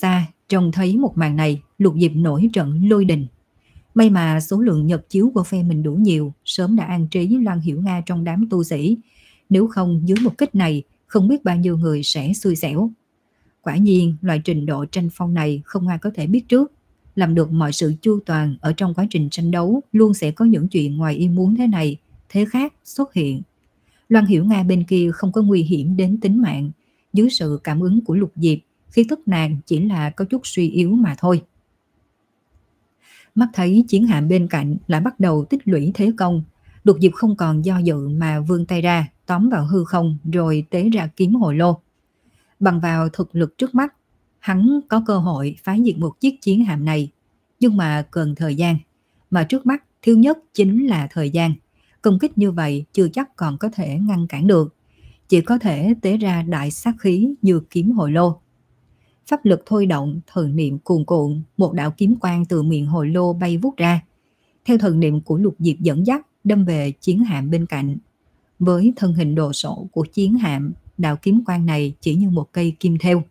Trông thấy một màn này, Lục Diệp nổi trận lôi đình. May mà số lượng nhật chiếu của phe mình đủ nhiều, sớm đã an trí Loan Hiểu Nga trong đám tu sĩ. Nếu không, dưới một kích này, không biết bao nhiêu người sẽ xui xẻo. Quả nhiên, loại trình độ tranh phong này không ai có thể biết trước. Làm được mọi sự chu toàn ở trong quá trình tranh đấu, luôn sẽ có những chuyện ngoài ý muốn thế này, thế khác xuất hiện. Loan Hiểu Nga bên kia không có nguy hiểm đến tính mạng. Dưới sự cảm ứng của Lục Diệp, khí tức nàng chỉ là có chút suy yếu mà thôi. Mắt thấy chiến hạm bên cạnh lại bắt đầu tích lũy thế công, Lục Diệp không còn do dự mà vươn tay ra, tóm vào hư không rồi tế ra kiếm hồ lô. Bằng vào thực lực trước mắt, hắn có cơ hội phá diệt một chiếc chiến hạm này, nhưng mà cần thời gian, mà trước mắt thiếu nhất chính là thời gian. Công kích như vậy chưa chắc còn có thể ngăn cản được, chỉ có thể tế ra đại sát khí như kiếm hồ lô. Pháp lực thôi động, thần niệm cuồn cuộn, một đạo kiếm quang từ miệng hồ lô bay vút ra. Theo thần niệm của Lục Diệp dẫn dắt, đâm về chiến hạm bên cạnh. Với thân hình đồ sộ của chiến hạm, đạo kiếm quang này chỉ như một cây kim thêu.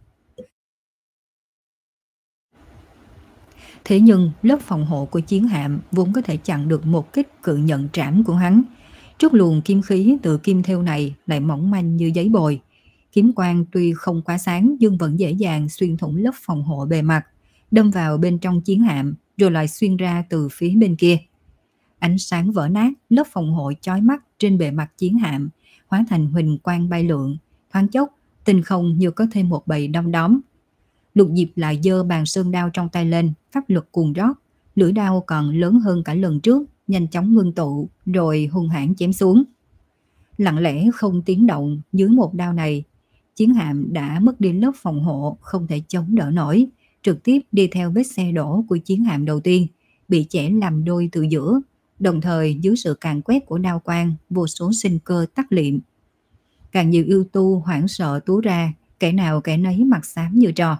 Thế nhưng lớp phòng hộ của chiến hạm vốn có thể chặn được một kích cự nhận trảm của hắn. Trước luồng kim khí từ kim thêu này lại mỏng manh như giấy bồi. Kiếm quang tuy không quá sáng nhưng vẫn dễ dàng xuyên thủng lớp phòng hộ bề mặt, đâm vào bên trong chiến hạm rồi lại xuyên ra từ phía bên kia. Ánh sáng vỡ nát lớp phòng hộ chói mắt trên bề mặt chiến hạm, hóa thành huỳnh quang bay lượn, thoáng chốc tinh không như có thêm một bầy đom đóm. Lục Diệp lại giơ bàn sơn đao trong tay lên, pháp lực cuồn rót, lưỡi đao còn lớn hơn cả lần trước, nhanh chóng ngưng tụ rồi hung hãn chém xuống. Lặng lẽ không tiếng động, dưới một đao này, chiến hạm đã mất đi lớp phòng hộ không thể chống đỡ nổi, trực tiếp đi theo vết xe đổ của chiến hạm đầu tiên, bị chẻ làm đôi từ giữa, đồng thời dưới sự càn quét của đao quang, vô số sinh cơ tắt liệm. Càng nhiều yêu tu hoảng sợ túa ra, kẻ nào kẻ nấy mặt xám như trò.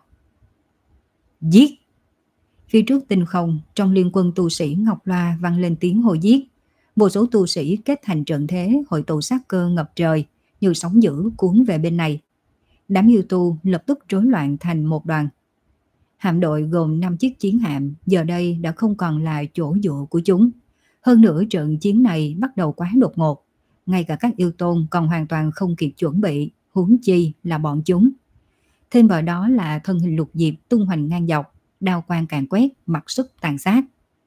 Giết! Phía trước tinh không, trong liên quân tu sĩ Ngọc Loa vang lên tiếng hô giết. Vô số tu sĩ kết thành trận thế, hội tụ sát cơ ngập trời, như sóng dữ cuốn về bên này. Đám yêu tu lập tức rối loạn thành một đoàn. Hạm đội gồm năm chiếc chiến hạm giờ đây đã không còn là chỗ dựa của chúng. Hơn nữa trận chiến này bắt đầu quá đột ngột, ngay cả các yêu tôn còn hoàn toàn không kịp chuẩn bị, huống chi là bọn chúng. Thêm vào đó là thân hình Lục Diệp tung hoành ngang dọc, đao quang càn quét, mặc sức tàn sát.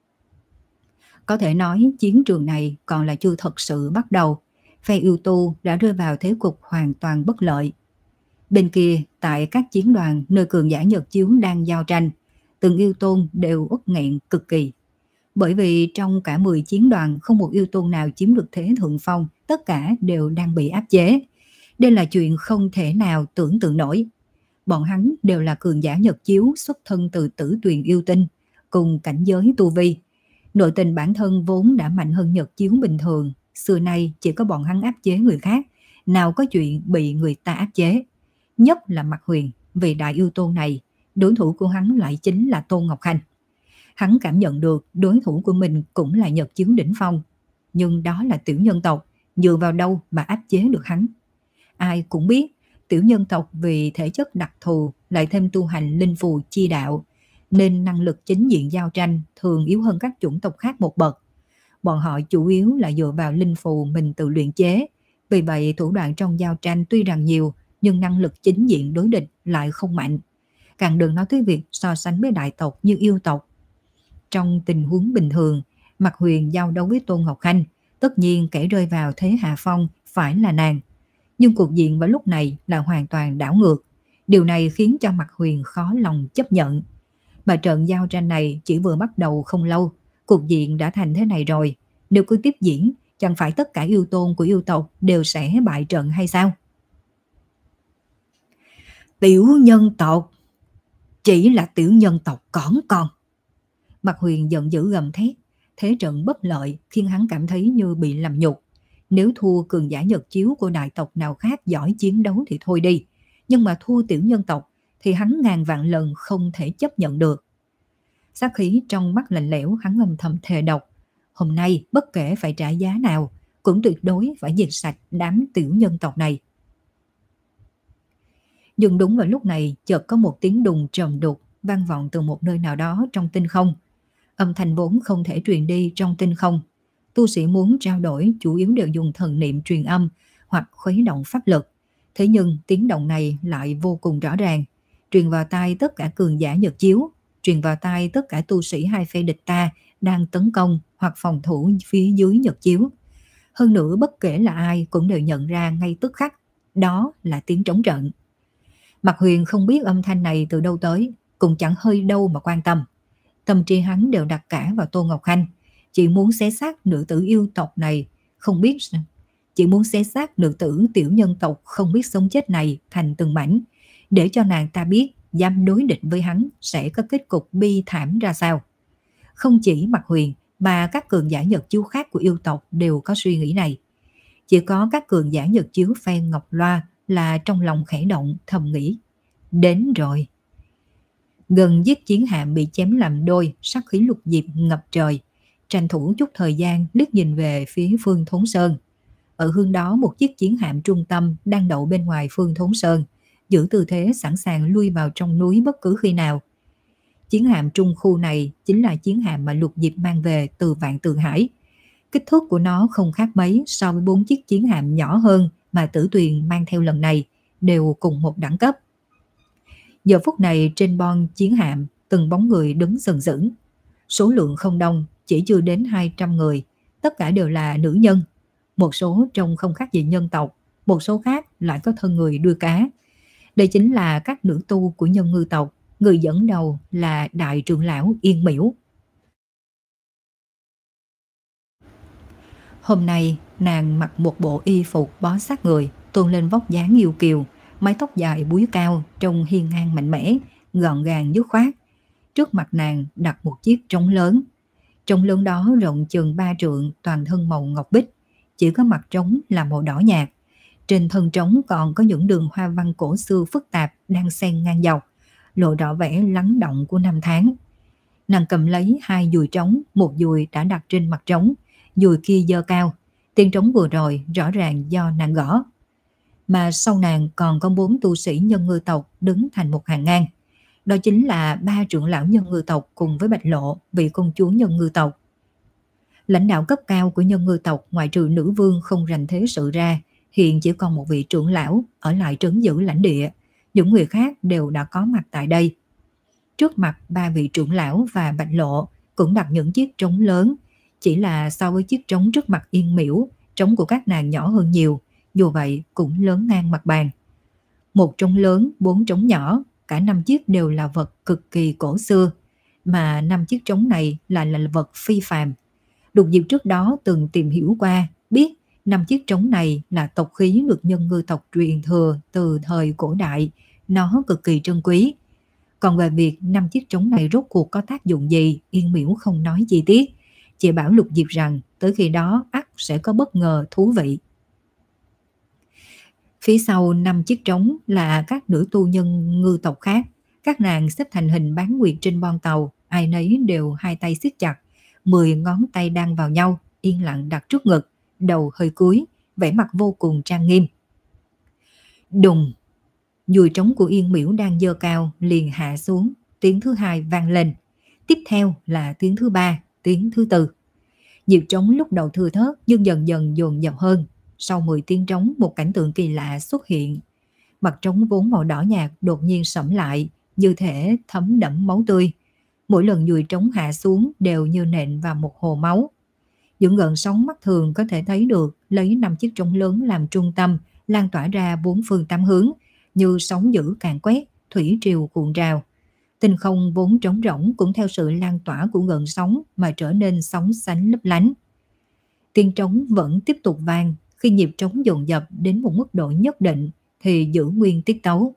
Có thể nói chiến trường này còn là chưa thật sự bắt đầu, phe yêu tu đã rơi vào thế cục hoàn toàn bất lợi. Bên kia, tại các chiến đoàn nơi cường giả Nhật Chiếu đang giao tranh, từng yêu tôn đều uất nghẹn cực kỳ. Bởi vì trong cả mười chiến đoàn không một yêu tôn nào chiếm được thế thượng phong, tất cả đều đang bị áp chế. Đây là chuyện không thể nào tưởng tượng nổi. Bọn hắn đều là cường giả Nhật Chiếu xuất thân từ Tử Tuyền yêu tinh, cùng cảnh giới tu vi. Nội tình bản thân vốn đã mạnh hơn Nhật Chiếu bình thường, xưa nay chỉ có bọn hắn áp chế người khác, nào có chuyện bị người ta áp chế. Nhất là Mạc Huyền, vì đại yêu tôn này, đối thủ của hắn lại chính là Tôn Ngọc Khanh. Hắn cảm nhận được đối thủ của mình cũng là Nhật Chiếu đỉnh phong, nhưng đó là tiểu nhân tộc, dựa vào đâu mà áp chế được hắn. Ai cũng biết, tiểu nhân tộc vì thể chất đặc thù lại thêm tu hành linh phù chi đạo, nên năng lực chính diện giao tranh thường yếu hơn các chủng tộc khác một bậc. Bọn họ chủ yếu là dựa vào linh phù mình tự luyện chế, vì vậy thủ đoạn trong giao tranh tuy rằng nhiều, nhưng năng lực chính diện đối địch lại không mạnh. Càng đừng nói tới việc so sánh với đại tộc như yêu tộc. Trong tình huống bình thường, Mạc Huyền giao đấu với Tôn Ngọc Khanh, tất nhiên kẻ rơi vào thế hạ phong phải là nàng. Nhưng cuộc diện vào lúc này là hoàn toàn đảo ngược. Điều này khiến cho Mạc Huyền khó lòng chấp nhận. Mà trận giao tranh này chỉ vừa bắt đầu không lâu, cuộc diện đã thành thế này rồi. Nếu cứ tiếp diễn, chẳng phải tất cả yêu tôn của yêu tộc đều sẽ bại trận hay sao? Tiểu nhân tộc! Chỉ là tiểu nhân tộc cỏn con! Mạc Huyền giận dữ gầm thét. Thế trận bất lợi khiến hắn cảm thấy như bị làm nhục. Nếu thua cường giả Nhật Chiếu của đại tộc nào khác giỏi chiến đấu thì thôi đi, nhưng mà thua tiểu nhân tộc thì hắn ngàn vạn lần không thể chấp nhận được. Sát khí trong mắt lạnh lẽo, hắn âm thầm thề độc. Hôm nay bất kể phải trả giá nào, cũng tuyệt đối phải diệt sạch đám tiểu nhân tộc này. Nhưng đúng vào lúc này chợt có một tiếng đùng trầm đục, vang vọng từ một nơi nào đó trong tinh không. Âm thanh vốn không thể truyền đi trong tinh không. Tu sĩ muốn trao đổi chủ yếu đều dùng thần niệm truyền âm hoặc khuấy động pháp lực. Thế nhưng tiếng động này lại vô cùng rõ ràng, truyền vào tai tất cả cường giả Nhật Chiếu, truyền vào tai tất cả tu sĩ hai phe địch ta đang tấn công hoặc phòng thủ phía dưới Nhật Chiếu. Hơn nữa bất kể là ai cũng đều nhận ra ngay tức khắc, đó là tiếng trống trận. Mạc Huyền không biết âm thanh này từ đâu tới, cũng chẳng hơi đâu mà quan tâm. Tâm trí hắn đều đặt cả vào Tô Ngọc Hanh, chỉ muốn xé xác nữ tử yêu tộc này, không biết chỉ muốn xé xác nữ tử tiểu nhân tộc không biết sống chết này thành từng mảnh, để cho nàng ta biết dám đối địch với hắn sẽ có kết cục bi thảm ra sao. Không chỉ Mạc Huyền mà các cường giả Nhật Chiếu khác của yêu tộc đều có suy nghĩ này. Chỉ có các cường giả Nhật Chiếu phe Ngọc Loa là trong lòng khẽ động thầm nghĩ, đến rồi. Gần giết chiến hạm bị chém làm đôi, sát khí lục diệp ngập trời, tranh thủ chút thời gian liếc nhìn về phía Phương Thốn Sơn. Ở hướng đó một chiếc chiến hạm trung tâm đang đậu bên ngoài Phương Thốn Sơn, giữ tư thế sẵn sàng lui vào trong núi bất cứ khi nào. Chiến hạm trung khu này chính là chiến hạm mà lục diệp mang về từ Vạn Tường Hải. Kích thước của nó không khác mấy so với bốn chiếc chiến hạm nhỏ hơn mà Tử Tuyền mang theo lần này, đều cùng một đẳng cấp. Giờ phút này trên bon chiến hạm từng bóng người đứng sừng sững. Số lượng không đông, chỉ chưa đến hai trăm người, tất cả đều là nữ nhân. Một số trông không khác gì nhân tộc, một số khác lại có thân người đuôi cá. Đây chính là các nữ tu của Nhân Ngư tộc, người dẫn đầu là đại trưởng lão Yên Miễu. Hôm nay nàng mặc một bộ y phục bó sát người, tôn lên vóc dáng yêu kiều, mái tóc dài búi cao trông hiên ngang mạnh mẽ, gọn gàng dứt khoát. Trước mặt nàng đặt một chiếc trống lớn. Trống lớn đó rộng chừng ba trượng, toàn thân màu ngọc bích, chỉ có mặt trống là màu đỏ nhạt. Trên thân trống còn có những đường hoa văn cổ xưa phức tạp đang xen ngang dọc, lộ rõ vẻ lắng động của năm tháng. Nàng cầm lấy hai dùi trống, một dùi đã đặt trên mặt trống, dùi kia giơ cao. Tiếng trống vừa rồi rõ ràng do nàng gõ. Mà sau nàng còn có bốn tu sĩ Nhân Ngư tộc đứng thành một hàng ngang. Đó chính là ba trưởng lão Nhân Ngư tộc cùng với Bạch Lộ, vị công chúa Nhân Ngư tộc. Lãnh đạo cấp cao của Nhân Ngư tộc ngoại trừ nữ vương không rành thế sự ra, hiện chỉ còn một vị trưởng lão ở lại trấn giữ lãnh địa. Những người khác đều đã có mặt tại đây. Trước mặt ba vị trưởng lão và Bạch Lộ cũng đặt những chiếc trống lớn, chỉ là so với chiếc trống trước mặt Yên Miễu, trống của các nàng nhỏ hơn nhiều, dù vậy cũng lớn ngang mặt bàn. Một trống lớn, bốn trống nhỏ, cả năm chiếc đều là vật cực kỳ cổ xưa, mà năm chiếc trống này là là vật phi phàm. Lục Diệp trước đó từng tìm hiểu qua, biết năm chiếc trống này là tộc khí được Nhân Ngư tộc truyền thừa từ thời cổ đại, nó cực kỳ trân quý. Còn về việc năm chiếc trống này rốt cuộc có tác dụng gì, Yên Miễu không nói chi tiết, chỉ bảo Lục Diệp rằng tới khi đó ắt sẽ có bất ngờ thú vị. Phía sau năm chiếc trống là các nữ tu Nhân Ngư tộc khác, các nàng xếp thành hình bán nguyệt trên bon tàu, ai nấy đều hai tay siết chặt, mười ngón tay đan vào nhau, yên lặng đặt trước ngực, đầu hơi cúi, vẻ mặt vô cùng trang nghiêm. Đùng, dùi trống của Yên Miễu đang giơ cao liền hạ xuống, tiếng thứ hai vang lên, tiếp theo là tiếng thứ ba, tiếng thứ tư. Nhịp trống lúc đầu thưa thớt nhưng dần dần dồn dập hơn. Sau mười tiếng trống, một cảnh tượng kỳ lạ xuất hiện. Mặt trống vốn màu đỏ nhạt đột nhiên sẫm lại, như thể thấm đẫm máu tươi. Mỗi lần dùi trống hạ xuống đều như nện vào một hồ máu. Những gợn sóng mắt thường có thể thấy được, lấy năm chiếc trống lớn làm trung tâm, lan tỏa ra bốn phương tám hướng, như sóng dữ càn quét, thủy triều cuộn trào. Tinh không vốn trống rỗng cũng theo sự lan tỏa của gợn sóng mà trở nên sóng sánh lấp lánh. Tiếng trống vẫn tiếp tục vang, khi nhịp trống dồn dập đến một mức độ nhất định thì giữ nguyên tiết tấu.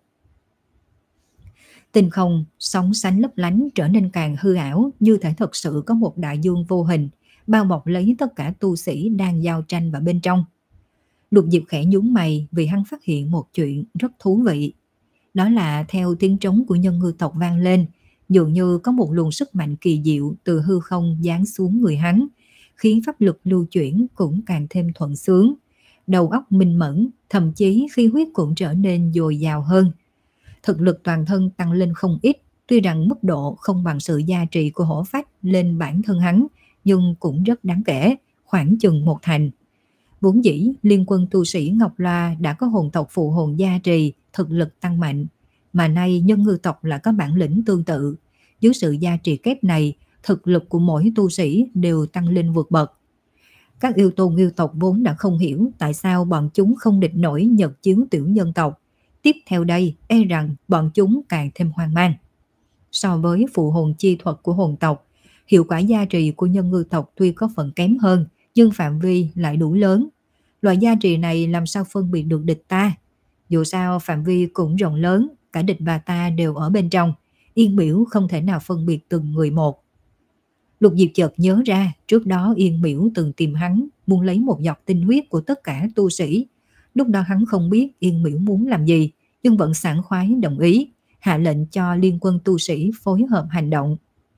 Tinh không sóng sánh lấp lánh trở nên càng hư ảo, như thể thật sự có một đại dương vô hình bao bọc lấy tất cả tu sĩ đang giao tranh vào bên trong. Lục Diệp khẽ nhướng mày vì hắn phát hiện một chuyện rất thú vị. Đó là theo tiếng trống của Nhân Ngư tộc vang lên, dường như có một luồng sức mạnh kỳ diệu từ hư không giáng xuống người hắn, khiến pháp lực lưu chuyển cũng càng thêm thuận xướng. Đầu óc minh mẫn, thậm chí khí huyết cũng trở nên dồi dào hơn. Thực lực toàn thân tăng lên không ít, Tuy rằng mức độ không bằng sự gia trì của hổ phách lên bản thân hắn, nhưng cũng rất đáng kể, khoảng chừng một thành. Vốn dĩ, liên quân tu sĩ Ngọc Loa đã có hồn tộc phụ hồn gia trì, thực lực tăng mạnh, mà nay nhân ngư tộc lại có bản lĩnh tương tự. Dưới sự gia trì kép này, thực lực của mỗi tu sĩ đều tăng lên vượt bậc. Các yêu tôn yêu tộc vốn đã không hiểu tại sao bọn chúng không địch nổi nhật chiếu tiểu nhân tộc. Tiếp theo đây, e rằng bọn chúng càng thêm hoang mang. So với phụ hồn chi thuật của hồn tộc, hiệu quả gia trì của nhân ngư tộc tuy có phần kém hơn, nhưng phạm vi lại đủ lớn. Loại gia trì này làm sao phân biệt được địch ta? Dù sao phạm vi cũng rộng lớn, cả địch và ta đều ở bên trong. Yên Miễu không thể nào phân biệt từng người một. Lục Diệp chợt nhớ ra, trước đó Yên Miễu từng tìm hắn, muốn lấy một giọt tinh huyết của tất cả tu sĩ. Lúc đó hắn không biết Yên Miễu muốn làm gì, nhưng vẫn sảng khoái đồng ý, hạ lệnh cho liên quân tu sĩ phối hợp hành động.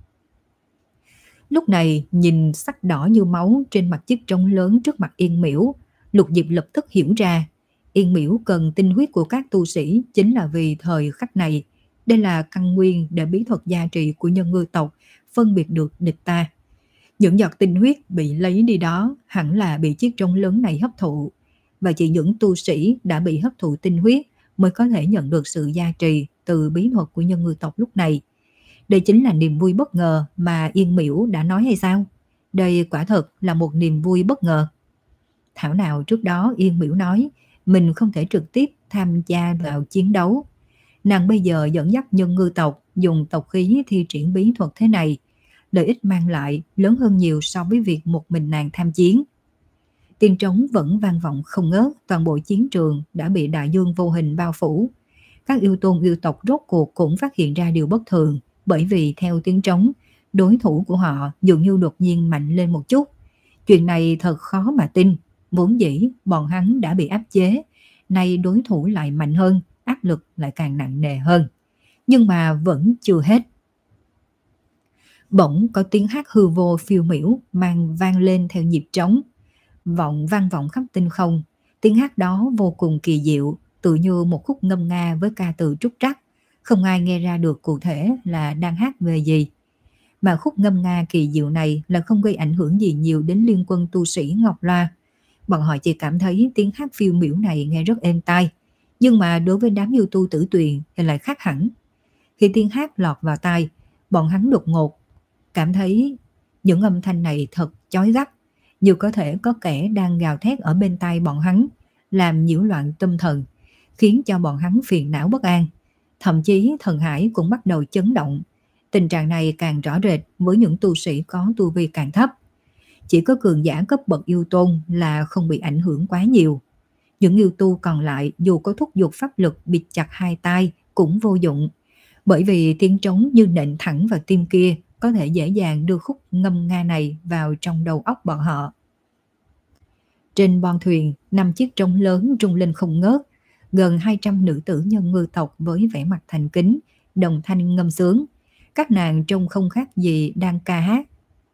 Lúc này, nhìn sắc đỏ như máu trên mặt chiếc trống lớn trước mặt Yên Miễu, Lục Diệp lập tức hiểu ra, Yên Miễu cần tinh huyết của các tu sĩ chính là vì thời khắc này. Đây là căn nguyên để bí thuật gia trì của nhân ngư tộc phân biệt được địch ta. Những giọt tinh huyết bị lấy đi đó hẳn là bị chiếc trống lớn này hấp thụ, và chỉ những tu sĩ đã bị hấp thụ tinh huyết mới có thể nhận được sự gia trì từ bí thuật của nhân ngư tộc lúc này. Đây chính là niềm vui bất ngờ mà Yên Miễu đã nói hay sao? Đây quả thật là một niềm vui bất ngờ. Thảo nào trước đó Yên Miễu nói mình không thể trực tiếp tham gia vào chiến đấu. Nàng bây giờ dẫn dắt nhân ngư tộc dùng tộc khí thi triển bí thuật thế này, lợi ích mang lại lớn hơn nhiều so với việc một mình nàng tham chiến. Tiếng trống vẫn vang vọng không ngớt, toàn bộ chiến trường đã bị đại dương vô hình bao phủ. Các yêu tôn yêu tộc rốt cuộc cũng phát hiện ra điều bất thường, bởi vì theo tiếng trống, đối thủ của họ dường như đột nhiên mạnh lên một chút. Chuyện này thật khó mà tin, vốn dĩ bọn hắn đã bị áp chế, nay đối thủ lại mạnh hơn, áp lực lại càng nặng nề hơn. Nhưng mà vẫn chưa hết. Bỗng có tiếng hát hư vô phiêu miểu mang vang lên theo nhịp trống, vọng vang vọng khắp tinh không. Tiếng hát đó vô cùng kỳ diệu, tự như một khúc ngâm nga với ca từ trúc trắc, không ai nghe ra được cụ thể là đang hát về gì. Mà khúc ngâm nga kỳ diệu này là không gây ảnh hưởng gì nhiều đến liên quân tu sĩ Ngọc Loa. Bọn họ chỉ cảm thấy tiếng hát phiêu miểu này nghe rất êm tai, nhưng mà đối với đám yêu tu Tử Tuyền thì lại khác hẳn. Khi tiếng hát lọt vào tai, bọn hắn đột ngột cảm thấy những âm thanh này thật chói gắt, như có thể có kẻ đang gào thét ở bên tai bọn hắn, làm nhiễu loạn tâm thần, khiến cho bọn hắn phiền não bất an. Thậm chí thần hải cũng bắt đầu chấn động. Tình trạng này càng rõ rệt với những tu sĩ có tu vi càng thấp. Chỉ có cường giả cấp bậc yêu tôn là không bị ảnh hưởng quá nhiều. Những yêu tu còn lại dù có thúc giục pháp lực bịt chặt hai tai cũng vô dụng, bởi vì tiếng trống như nện thẳng vào tim kia có thể dễ dàng đưa khúc ngâm nga này vào trong đầu óc bọn họ. Trên bon thuyền, năm chiếc trống lớn rung lên không ngớt, gần hai trăm nữ tử nhân ngư tộc với vẻ mặt thành kính, đồng thanh ngâm sướng. Các nàng trông không khác gì đang ca hát.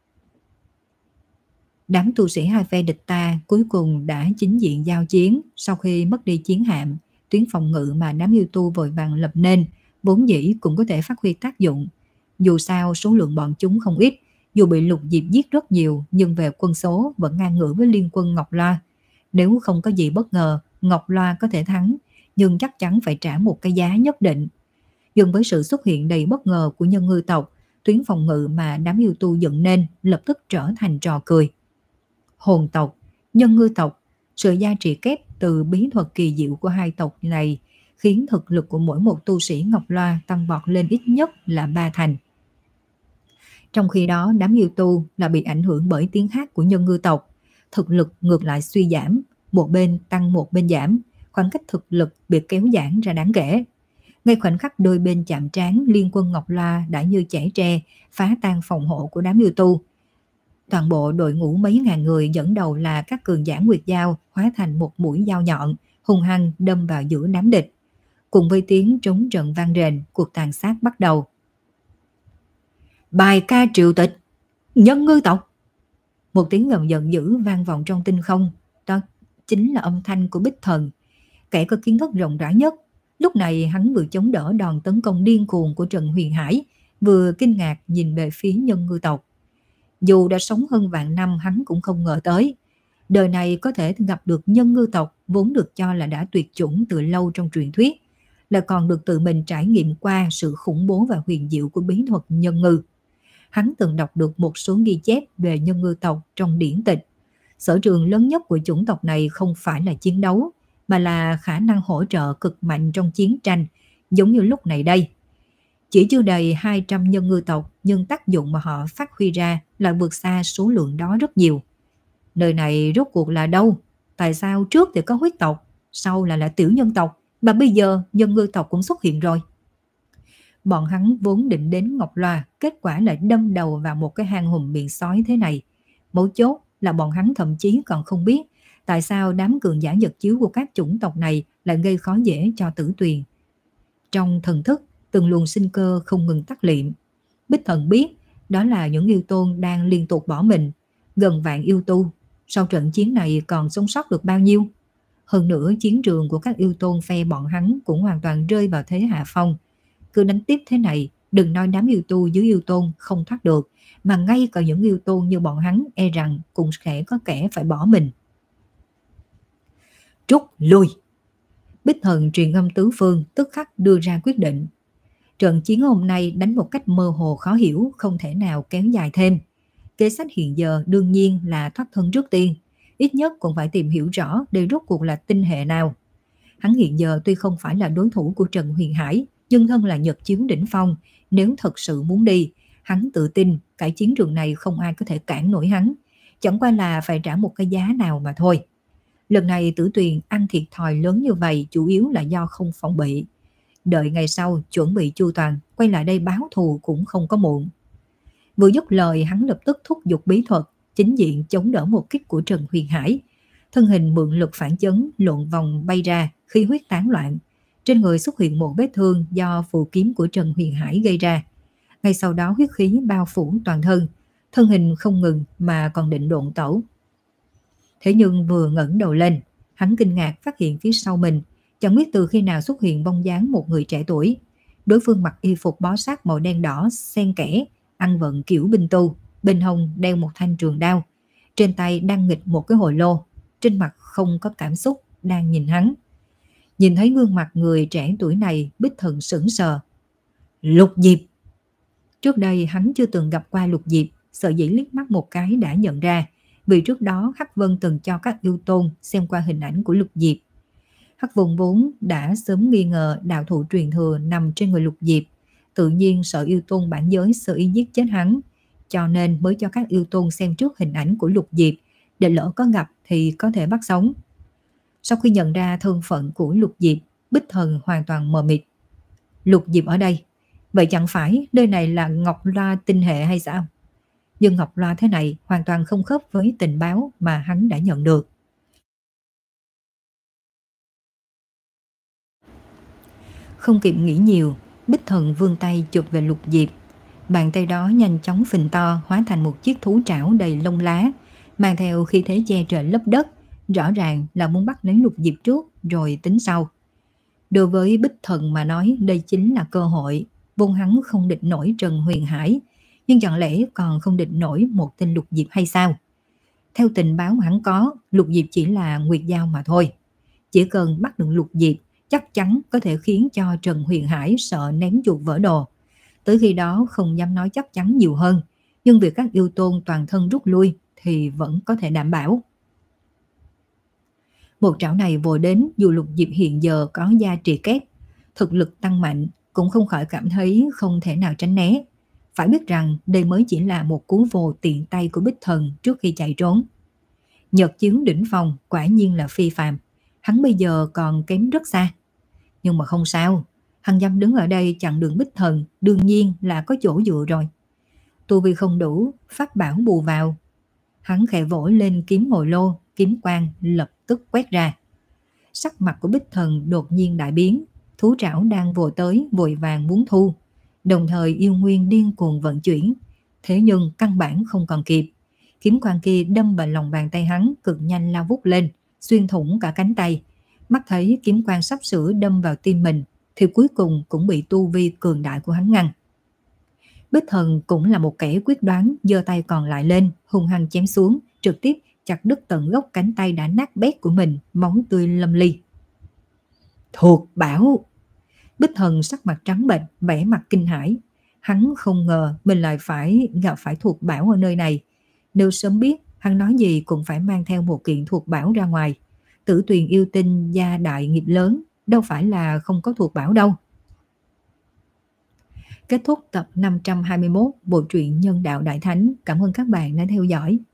Đám tu sĩ hai phe địch ta cuối cùng đã chính diện giao chiến. Sau khi mất đi chiến hạm, tuyến phòng ngự mà đám yêu tu vội vàng lập nên vốn dĩ cũng có thể phát huy tác dụng. Dù sao số lượng bọn chúng không ít, dù bị Lục Diệp giết rất nhiều, nhưng về quân số vẫn ngang ngửa với liên quân Ngọc Loa. Nếu không có gì bất ngờ, Ngọc Loa có thể thắng, nhưng chắc chắn phải trả một cái giá nhất định. Nhưng với sự xuất hiện đầy bất ngờ của nhân ngư tộc, tuyến phòng ngự mà đám yêu tu dựng nên lập tức trở thành trò cười. Hồn tộc, nhân ngư tộc, sự gia trì kép từ bí thuật kỳ diệu của hai tộc này khiến thực lực của mỗi một tu sĩ Ngọc Loa tăng vọt lên ít nhất là ba thành. Trong khi đó đám yêu tu là bị ảnh hưởng bởi tiếng hát của nhân ngư tộc, thực lực ngược lại suy giảm, một bên tăng một bên giảm, khoảng cách thực lực bị kéo giãn ra đáng kể. Ngay khoảnh khắc đôi bên chạm trán, liên quân Ngọc Loa đã như chẻ tre phá tan phòng hộ của đám yêu tu. Toàn bộ đội ngũ mấy ngàn người dẫn đầu là các cường giả Nguyệt Giao hóa thành một mũi dao nhọn, hung hăng đâm vào giữa đám địch. Cùng với tiếng trống trận vang rền, cuộc tàn sát bắt đầu. Bài ca triệu tịch, nhân ngư tộc. Một tiếng gầm giận dữ vang vọng trong tinh không, đó chính là âm thanh của Bích Thần, kẻ có kiến thức rộng rãi nhất. Lúc này hắn vừa chống đỡ đòn tấn công điên cuồng của Trần Huyền Hải, vừa kinh ngạc nhìn về phía nhân ngư tộc. Dù đã sống hơn vạn năm, hắn cũng không ngờ tới đời này có thể gặp được nhân ngư tộc vốn được cho là đã tuyệt chủng từ lâu trong truyền thuyết, là còn được tự mình trải nghiệm qua sự khủng bố và huyền diệu của bí thuật nhân ngư. Hắn từng đọc được một số ghi chép về nhân ngư tộc trong điển tịch. Sở trường lớn nhất của chủng tộc này không phải là chiến đấu, mà là khả năng hỗ trợ cực mạnh trong chiến tranh, giống như lúc này đây. Chỉ chưa đầy hai trăm nhân ngư tộc, nhưng tác dụng mà họ phát huy ra lại vượt xa số lượng đó rất nhiều. Nơi này rốt cuộc là đâu? Tại sao trước thì có huyết tộc, sau là là tiểu nhân tộc, mà bây giờ nhân ngư tộc cũng xuất hiện rồi? Bọn hắn vốn định đến Ngọc Loa, kết quả lại đâm đầu vào một cái hang hùm miệng sói thế này. Mấu chốt là bọn hắn thậm chí còn không biết tại sao đám cường giả nhật chiếu của các chủng tộc này lại gây khó dễ cho Tử Tuyền. Trong thần thức, từng luồng sinh cơ không ngừng tắt liệm. Bích Thần biết đó là những yêu tôn đang liên tục bỏ mình, gần vạn yêu tu. Sau trận chiến này còn sống sót được bao nhiêu? Hơn nữa chiến trường của các yêu tôn phe bọn hắn cũng hoàn toàn rơi vào thế hạ phong. Cứ đánh tiếp thế này, đừng nói đám yêu tu dưới yêu tôn không thoát được, mà ngay cả những yêu tôn như bọn hắn e rằng cũng sẽ có kẻ phải bỏ mình. Rút lui! Bích Thần truyền âm tứ phương, tức khắc đưa ra quyết định. Trận chiến hôm nay đánh một cách mơ hồ khó hiểu, không thể nào kéo dài thêm. Kế sách hiện giờ đương nhiên là thoát thân trước tiên, ít nhất cũng phải tìm hiểu rõ đây rốt cuộc là tinh hệ nào. Hắn hiện giờ tuy không phải là đối thủ của Trần Huyền Hải, nhưng thân là nhật chiếu đỉnh phong, nếu thật sự muốn đi, hắn tự tin cả chiến trường này không ai có thể cản nổi hắn, chẳng qua là phải trả một cái giá nào mà thôi. Lần này Tử Tuyền ăn thiệt thòi lớn như vậy chủ yếu là do không phòng bị. Đợi ngày sau chuẩn bị chu toàn, quay lại đây báo thù cũng không có muộn. Vừa dứt lời, hắn lập tức thúc giục bí thuật, chính diện chống đỡ một kích của Trần Huyền Hải. Thân hình mượn lực phản chấn, lộn vòng bay ra, khí huyết tán loạn. Trên người xuất hiện một vết thương do phù kiếm của Trần Huyền Hải gây ra. Ngay sau đó huyết khí bao phủ toàn thân, thân hình không ngừng mà còn định độn tẩu. Thế nhưng vừa ngẩng đầu lên, hắn kinh ngạc phát hiện phía sau mình, chẳng biết từ khi nào xuất hiện bóng dáng một người trẻ tuổi. Đối phương mặc y phục bó sát màu đen đỏ xen kẽ, ăn vận kiểu binh tu, bên hông đeo một thanh trường đao, trên tay đang nghịch một cái hồ lô, trên mặt không có cảm xúc, đang nhìn hắn. Nhìn thấy gương mặt người trẻ tuổi này, Bích Thần sững sờ. Lục Diệp! Trước đây hắn chưa từng gặp qua Lục Diệp, sợ dĩ liếc mắt một cái đã nhận ra, vì trước đó Hắc Vân từng cho các yêu tôn xem qua hình ảnh của Lục Diệp. Hắc Vân vốn đã sớm nghi ngờ đạo thụ truyền thừa nằm trên người Lục Diệp, tự nhiên sợ yêu tôn bản giới sơ ý giết chết hắn, cho nên mới cho các yêu tôn xem trước hình ảnh của Lục Diệp, để lỡ có gặp thì có thể bắt sống. Sau khi nhận ra thân phận của Lục Diệp, Bích Thần hoàn toàn mờ mịt. Lục Diệp ở đây, vậy chẳng phải nơi này là Ngọc Loa tinh hệ hay sao? Nhưng Ngọc Loa thế này hoàn toàn không khớp với tình báo mà hắn đã nhận được. Không kịp nghĩ nhiều, Bích Thần vươn tay chụp về Lục Diệp. Bàn tay đó nhanh chóng phình to hóa thành một chiếc thú trảo đầy lông lá, mang theo khí thế che trời lấp đất, rõ ràng là muốn bắt lấy Lục Diệp trước rồi tính sau. Đối với Bích Thần mà nói, đây chính là cơ hội, vốn hắn không địch nổi Trần Huyền Hải, nhưng chẳng lẽ còn không địch nổi một tên Lục Diệp hay sao? Theo tình báo hắn có, Lục Diệp chỉ là Nguyệt Giao mà thôi. Chỉ cần bắt được Lục Diệp, chắc chắn có thể khiến cho Trần Huyền Hải sợ ném chuột vỡ đồ. Tới khi đó không dám nói chắc chắn nhiều hơn, nhưng việc các yêu tôn toàn thân rút lui thì vẫn có thể đảm bảo. Một trảo này vội đến, dù Lục Diệp hiện giờ có gia trì kép, thực lực tăng mạnh, cũng không khỏi cảm thấy không thể nào tránh né. Phải biết rằng đây mới chỉ là một cú vồ tiện tay của Bích Thần trước khi chạy trốn. Nhật chiếu đỉnh phong quả nhiên là phi phàm, hắn bây giờ còn kém rất xa. Nhưng mà không sao, hắn dám đứng ở đây chặn đường Bích Thần, đương nhiên là có chỗ dựa rồi. Tu vi không đủ, pháp bảo bù vào. Hắn khẽ vỗ lên kiếm hồ lô, kiếm quang lập tức quét ra. Sắc mặt của Bích Thần đột nhiên đại biến, thú trảo đang vồ tới vội vàng muốn thu, đồng thời yêu nguyên điên cuồng vận chuyển. Thế nhưng căn bản không còn kịp, kiếm quang kia đâm vào lòng bàn tay hắn, cực nhanh lao vút lên, xuyên thủng cả cánh tay. Mắt thấy kiếm quang sắp sửa đâm vào tim mình, thì cuối cùng cũng bị tu vi cường đại của hắn ngăn. Bích Thần cũng là một kẻ quyết đoán, giơ tay còn lại lên, hung hăng chém xuống, trực tiếp chặt đứt tận gốc cánh tay đã nát bét của mình, máu tươi lâm ly. Thuộc bảo! Bích Thần sắc mặt trắng bệch, vẻ mặt kinh hãi. Hắn không ngờ mình lại phải gặp phải thuộc bảo ở nơi này. Nếu sớm biết, hắn nói gì cũng phải mang theo một kiện thuộc bảo ra ngoài. Tử Tuyền yêu tinh gia đại nghiệp lớn, đâu phải là không có thuộc bảo đâu. Kết thúc tập năm trăm hai mươi mốt bộ truyện Nhân đạo Đại Thánh. Cảm ơn các bạn đã theo dõi.